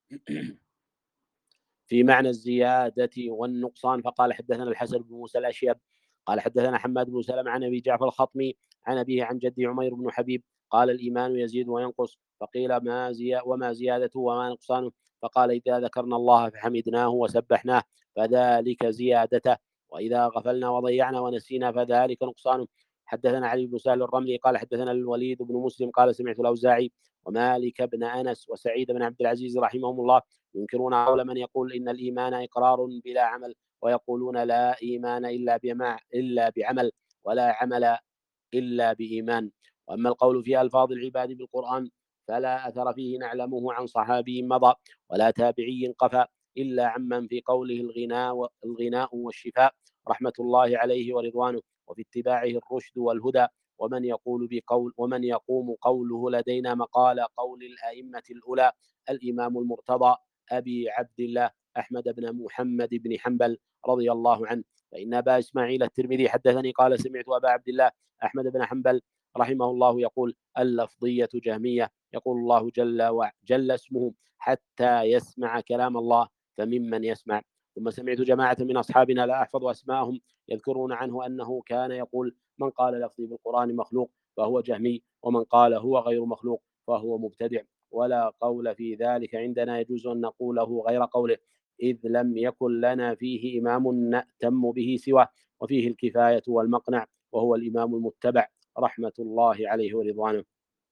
في معنى الزيادة والنقصان، فقال حدثنا الحسن بن موسى الأشيب قال حدثنا حماد بن سلمة عن أبي جعفر الخطمي عن أبيه عن جدي عمير بن حبيب قال الإيمان يزيد وينقص، فقيل ما زي وما زيادته وما نقصانه، فقال إذا ذكرنا الله فحمدناه وسبحناه فذلك زيادته، وإذا غفلنا وضيعنا ونسينا فذلك نقصانه. حدثنا علي بن سهل الرملي قال حدثنا الوليد بن مسلم قال سمعت الأوزاعي ومالك بن أنس وسعيد بن عبد العزيز رحمهم الله ينكرون قول من يقول إن الإيمان إقرار بلا عمل، ويقولون لا إيمان إلا بما إلا بعمل، ولا عمل إلا بإيمان. وأما القول في ألفاظ العباد بالقرآن فلا أثر فيه نعلمه عن صحابي مضى ولا تابعي قفى، إلا عمن في قوله الغناء الغناء والشفاء رحمة الله عليه ورضوانه، وفي اتباعه الرشد والهدى. ومن يقول بقول ومن يقوم قوله لدينا مقال قول الأئمة الأولى الإمام المرتضى أبي عبد الله أحمد بن محمد بن حنبل رضي الله عنه، فإن أبا إسماعيل الترمذي حدثني قال سمعت أبا عبد الله أحمد بن حنبل رحمه الله يقول: اللفظية جهمية، يقول الله جل وجل اسمه حتى يسمع كلام الله فممن يسمع. ثم سمعت جماعة من أصحابنا لا أحفظ أسماءهم يذكرون عنه أنه كان يقول: من قال لفظي بالقرآن مخلوق فهو جهمي، ومن قال هو غير مخلوق فهو مبتدع، ولا قول في ذلك عندنا يجوز أن نقوله غير قوله، إذ لم يكن لنا فيه إمام نأتم به سواه، وفيه الكفاية والمقنع، وهو الإمام المتبع رحمة الله عليه ورضوانه.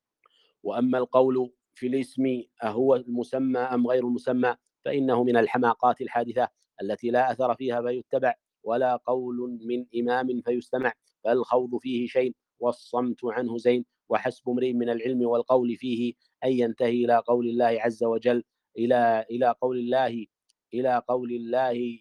وأما القول في الاسم أهو المسمى أم غير المسمى فإنه من الحماقات الحادثة التي لا أثر فيها فيتبع، ولا قول من إمام فيستمع، فالخوض فيه شيء والصمت عنه زين، وحسب امرئ من العلم والقول فيه أن ينتهي إلى قول الله عز وجل إلى إلى قول الله إلى قول الله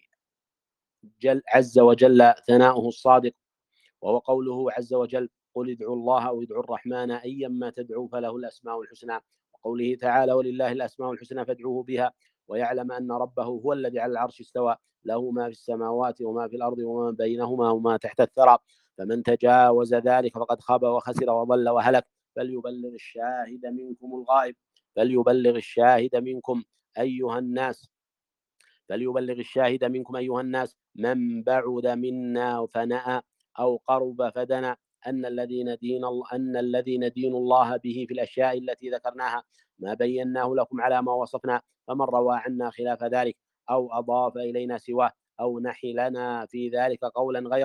جل عز وجل ثناؤه الصادق، وهو قوله عز وجل: قل ادعوا الله أو ادعوا الرحمن أيما تدعوا فله الأسماء الحسنى، وقوله تعالى: ولله الأسماء الحسنى فادعوه بها، ويعلم أن ربه هو الذي على العرش استوى، له ما في السماوات وما في الأرض وما بينهما وما تحت الثرى، فمن تجاوز ذلك فقد خاب وخسر وضل وهلك. فليبلغ الشاهد منكم الغائب فليبلغ الشاهد منكم أيها الناس فليبلغ الشاهد منكم أيها الناس من بعد منا فنأى أو قرب فدنا، أن الذين دين أن الذين دين الله به في الأشياء التي ذكرناها ما بيناه لكم على ما وصفنا، فمن روى عنا خلاف ذلك أو أضاف إلينا سواه أو نحي لنا في ذلك قولا غيره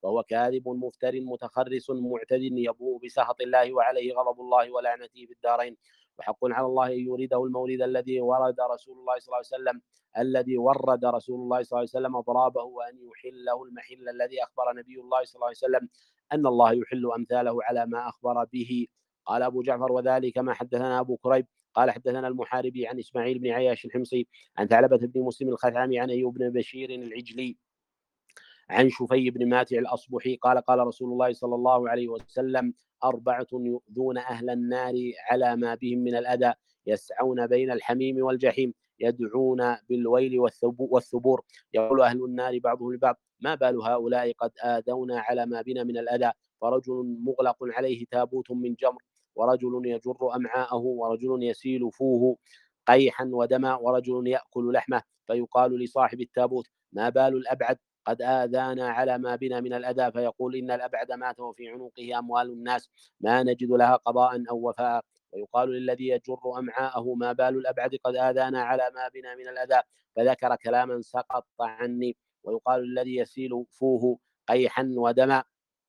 فهو كاذب مفتر متخرس معتد يبوء بسخط الله وعليه غضب الله ولعنته في الدارين. وحق على الله أن يريده المولد الذي ورد رسول الله صلى الله عليه وسلم الذي ورد رسول الله صلى الله عليه وسلم أضرابه، وأن يحله المحل الذي أخبر نبي الله صلى الله عليه وسلم أن الله يحل أمثاله على ما أخبر به. قال أبو جعفر: وذلك ما حدثنا أبو كريب قال حدثنا المحاربي عن إسماعيل بن عياش الحمصي عن ثعلبة بن مسلم الخثعمي عن أيوب بن بشير العجلي عن شفي بن ماتع الأصبحي قال: قال رسول الله صلى الله عليه وسلم: أربعة يؤذون أهل النار على ما بهم من الأذى، يسعون بين الحميم والجحيم، يدعون بالويل والثبور، يقول أهل النار بعضهم لبعض: ما بال هؤلاء قد آذونا على ما بنا من الأذى؟ فرجل مغلق عليه تابوت من جمر، ورجل يجر أمعاءه، ورجل يسيل فوه قيحا ودما، ورجل يأكل لحمه، فيقال لصاحب التابوت: ما بال الأبعد قد آذانا على ما بنا من الأذى؟ فيقول: إن الأبعد مات وفي عنقه أموال الناس ما نجد لها قضاء أو وفاء. ويقال للذي يجر أمعاءه: ما بال الأبعد قد آذانا على ما بنا من الأذى؟ فذكر كلاما سقط عني. ويقال للذي يسيل فوه قيحا ودما: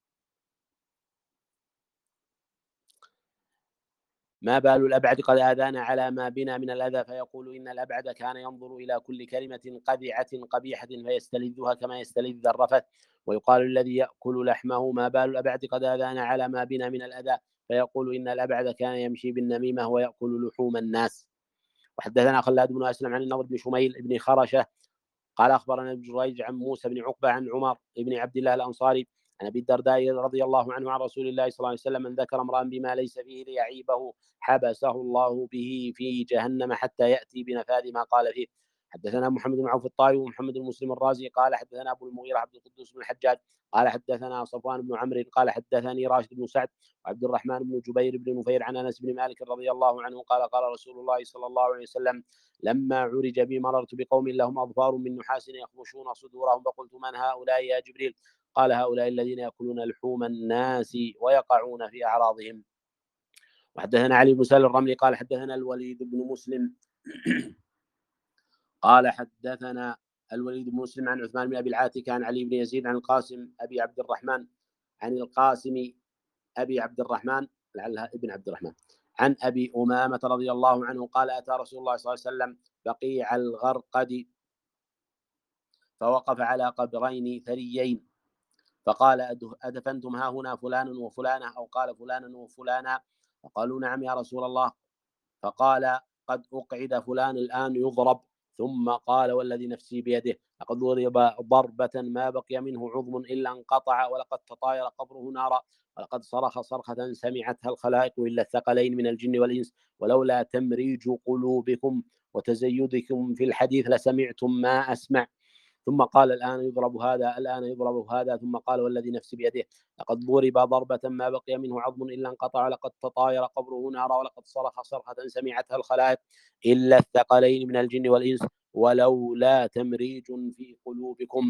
ما بال الأبعد قد آذانا على ما بنا من الأذى؟ فيقول: إن الأبعد كان ينظر إلى كل كلمة قذعة قبيحة فيستلذها كما يستلذ الرفث. ويقال الذي يأكل لحمه: ما بال الأبعد قد آذانا على ما بنا من الأذى؟ فيقول: إن الأبعد كان يمشي بالنميمة ويأكل لحوم الناس. وحدثنا خلاد بن أسلم عن النضر بن شميل بن خرشة قال: أخبرنا ابن جريج عن موسى بن عقبة عن عمر بن عبد الله الأنصاري عن أبي الدرداء رضي الله عنه عن رسول الله صلى الله عليه وسلم من ذكر امرأ بما ليس فيه ليعيبه حبسه الله به في جهنم حتى يأتي بنفاذ ما قال فيه. حدثنا محمد بن عوف الطائي ومحمد بن مسلم الرازي قال حدثنا أبو المغيرة عبد القدوس بن الحجاج قال حدثنا صفوان بن عمرو قال حدثني راشد بن سعد وعبد الرحمن بن جبير بن نفير عن أنس بن مالك رضي الله عنه قال: قال رسول الله صلى الله عليه وسلم: لما عرج بي مررت بقوم لهم أظفار من نحاس يخمشون صدورهم، فقلت: من هؤلاء يا جبريل؟ قال: هؤلاء الذين يأكلون لحوم الناس ويقعون في أعراضهم. وحدثنا علي بن سهل الرملي قال حدثنا الوليد بن مسلم قال حدثنا الوليد بن مسلم عن عثمان بن أبي العاتكة عن علي بن يزيد عن القاسم أبي عبد الرحمن عن القاسم أبي عبد الرحمن لعلها ابن عبد الرحمن عن أبي أمامة رضي الله عنه قال: أتى رسول الله صلى الله عليه وسلم بقيع الغرقد فوقف على قبرين ثريين فقال: أدفنتم ها هنا فلانا وفلانة؟ أو قال: فلانا وفلانا. فقالوا: نعم يا رسول الله. فقال: قد أقعد فلان الآن يضرب. ثم قال: والذي نفسي بيده لقد ضرب ضربة ما بقي منه عظم إلا انقطع، ولقد تطاير قبره نارا، ولقد صرخ صرخة سمعتها الخلائق إلا الثقلين من الجن والإنس، ولولا تمريج قلوبكم وتزيدكم في الحديث لسمعتم ما أسمع. ثم قال: الآن يضرب هذا الآن يضرب هذا. ثم قال: والذي نفسي بيده لقد ضرب ضربة ما بقي منه عظم إلا انقطع، لقد تطاير قبره نارا، ولقد صرخ صرخة سمعتها الخلائق إلا الثقلين من الجن والإنس، ولولا تمريج في قلوبكم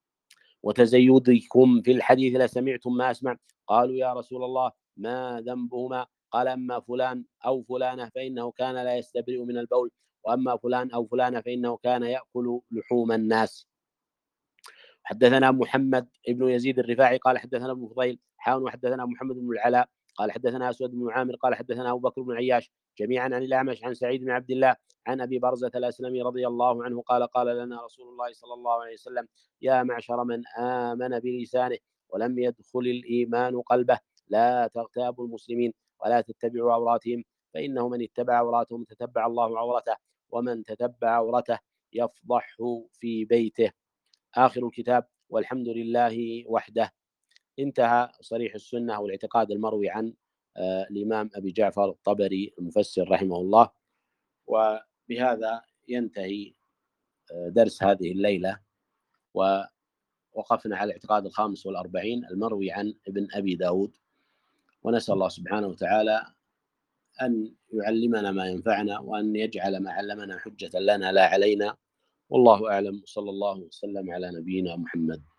وتزيدكم في الحديث لسمعتم ما أسمع. قالوا: يا رسول الله ما ذنبهما؟ قال: أما فلان أو فلانة فإنه كان لا يستبرئ من البول، وأما فلان أو فلانة فإنه كان يأكل لحوم الناس. حدثنا محمد بن يزيد الرفاعي قال حدثنا ابن فضيل حاون وحدثنا محمد بن العلاء قال حدثنا أسود بن عامر قال حدثنا أبو بكر بن عياش جميعا عن الأعمش عن سعيد بن عبد الله عن أبي برزة الأسلمي رضي الله عنه قال: قال لنا رسول الله صلى الله عليه وسلم: يا معشر من آمن بلسانه ولم يدخل الإيمان قلبه، لا تغتابوا المسلمين ولا تتبعوا عوراتهم، فإنه من اتبع عوراتهم تتبع الله عورته، ومن تتبع عورته يفضحه في بيته. آخر الكتاب. والحمد لله وحده. انتهى صريح السنة والاعتقاد المروي عن آه الإمام أبي جعفر الطبري المفسر رحمه الله. وبهذا ينتهي آه درس هذه الليلة، ووقفنا على الاعتقاد الخامس والأربعين المروي عن ابن أبي داود، ونسأل الله سبحانه وتعالى أن يعلمنا ما ينفعنا، وأن يجعل ما علمنا حجة لنا لا علينا. والله أعلم، صلى الله وسلم على نبينا محمد.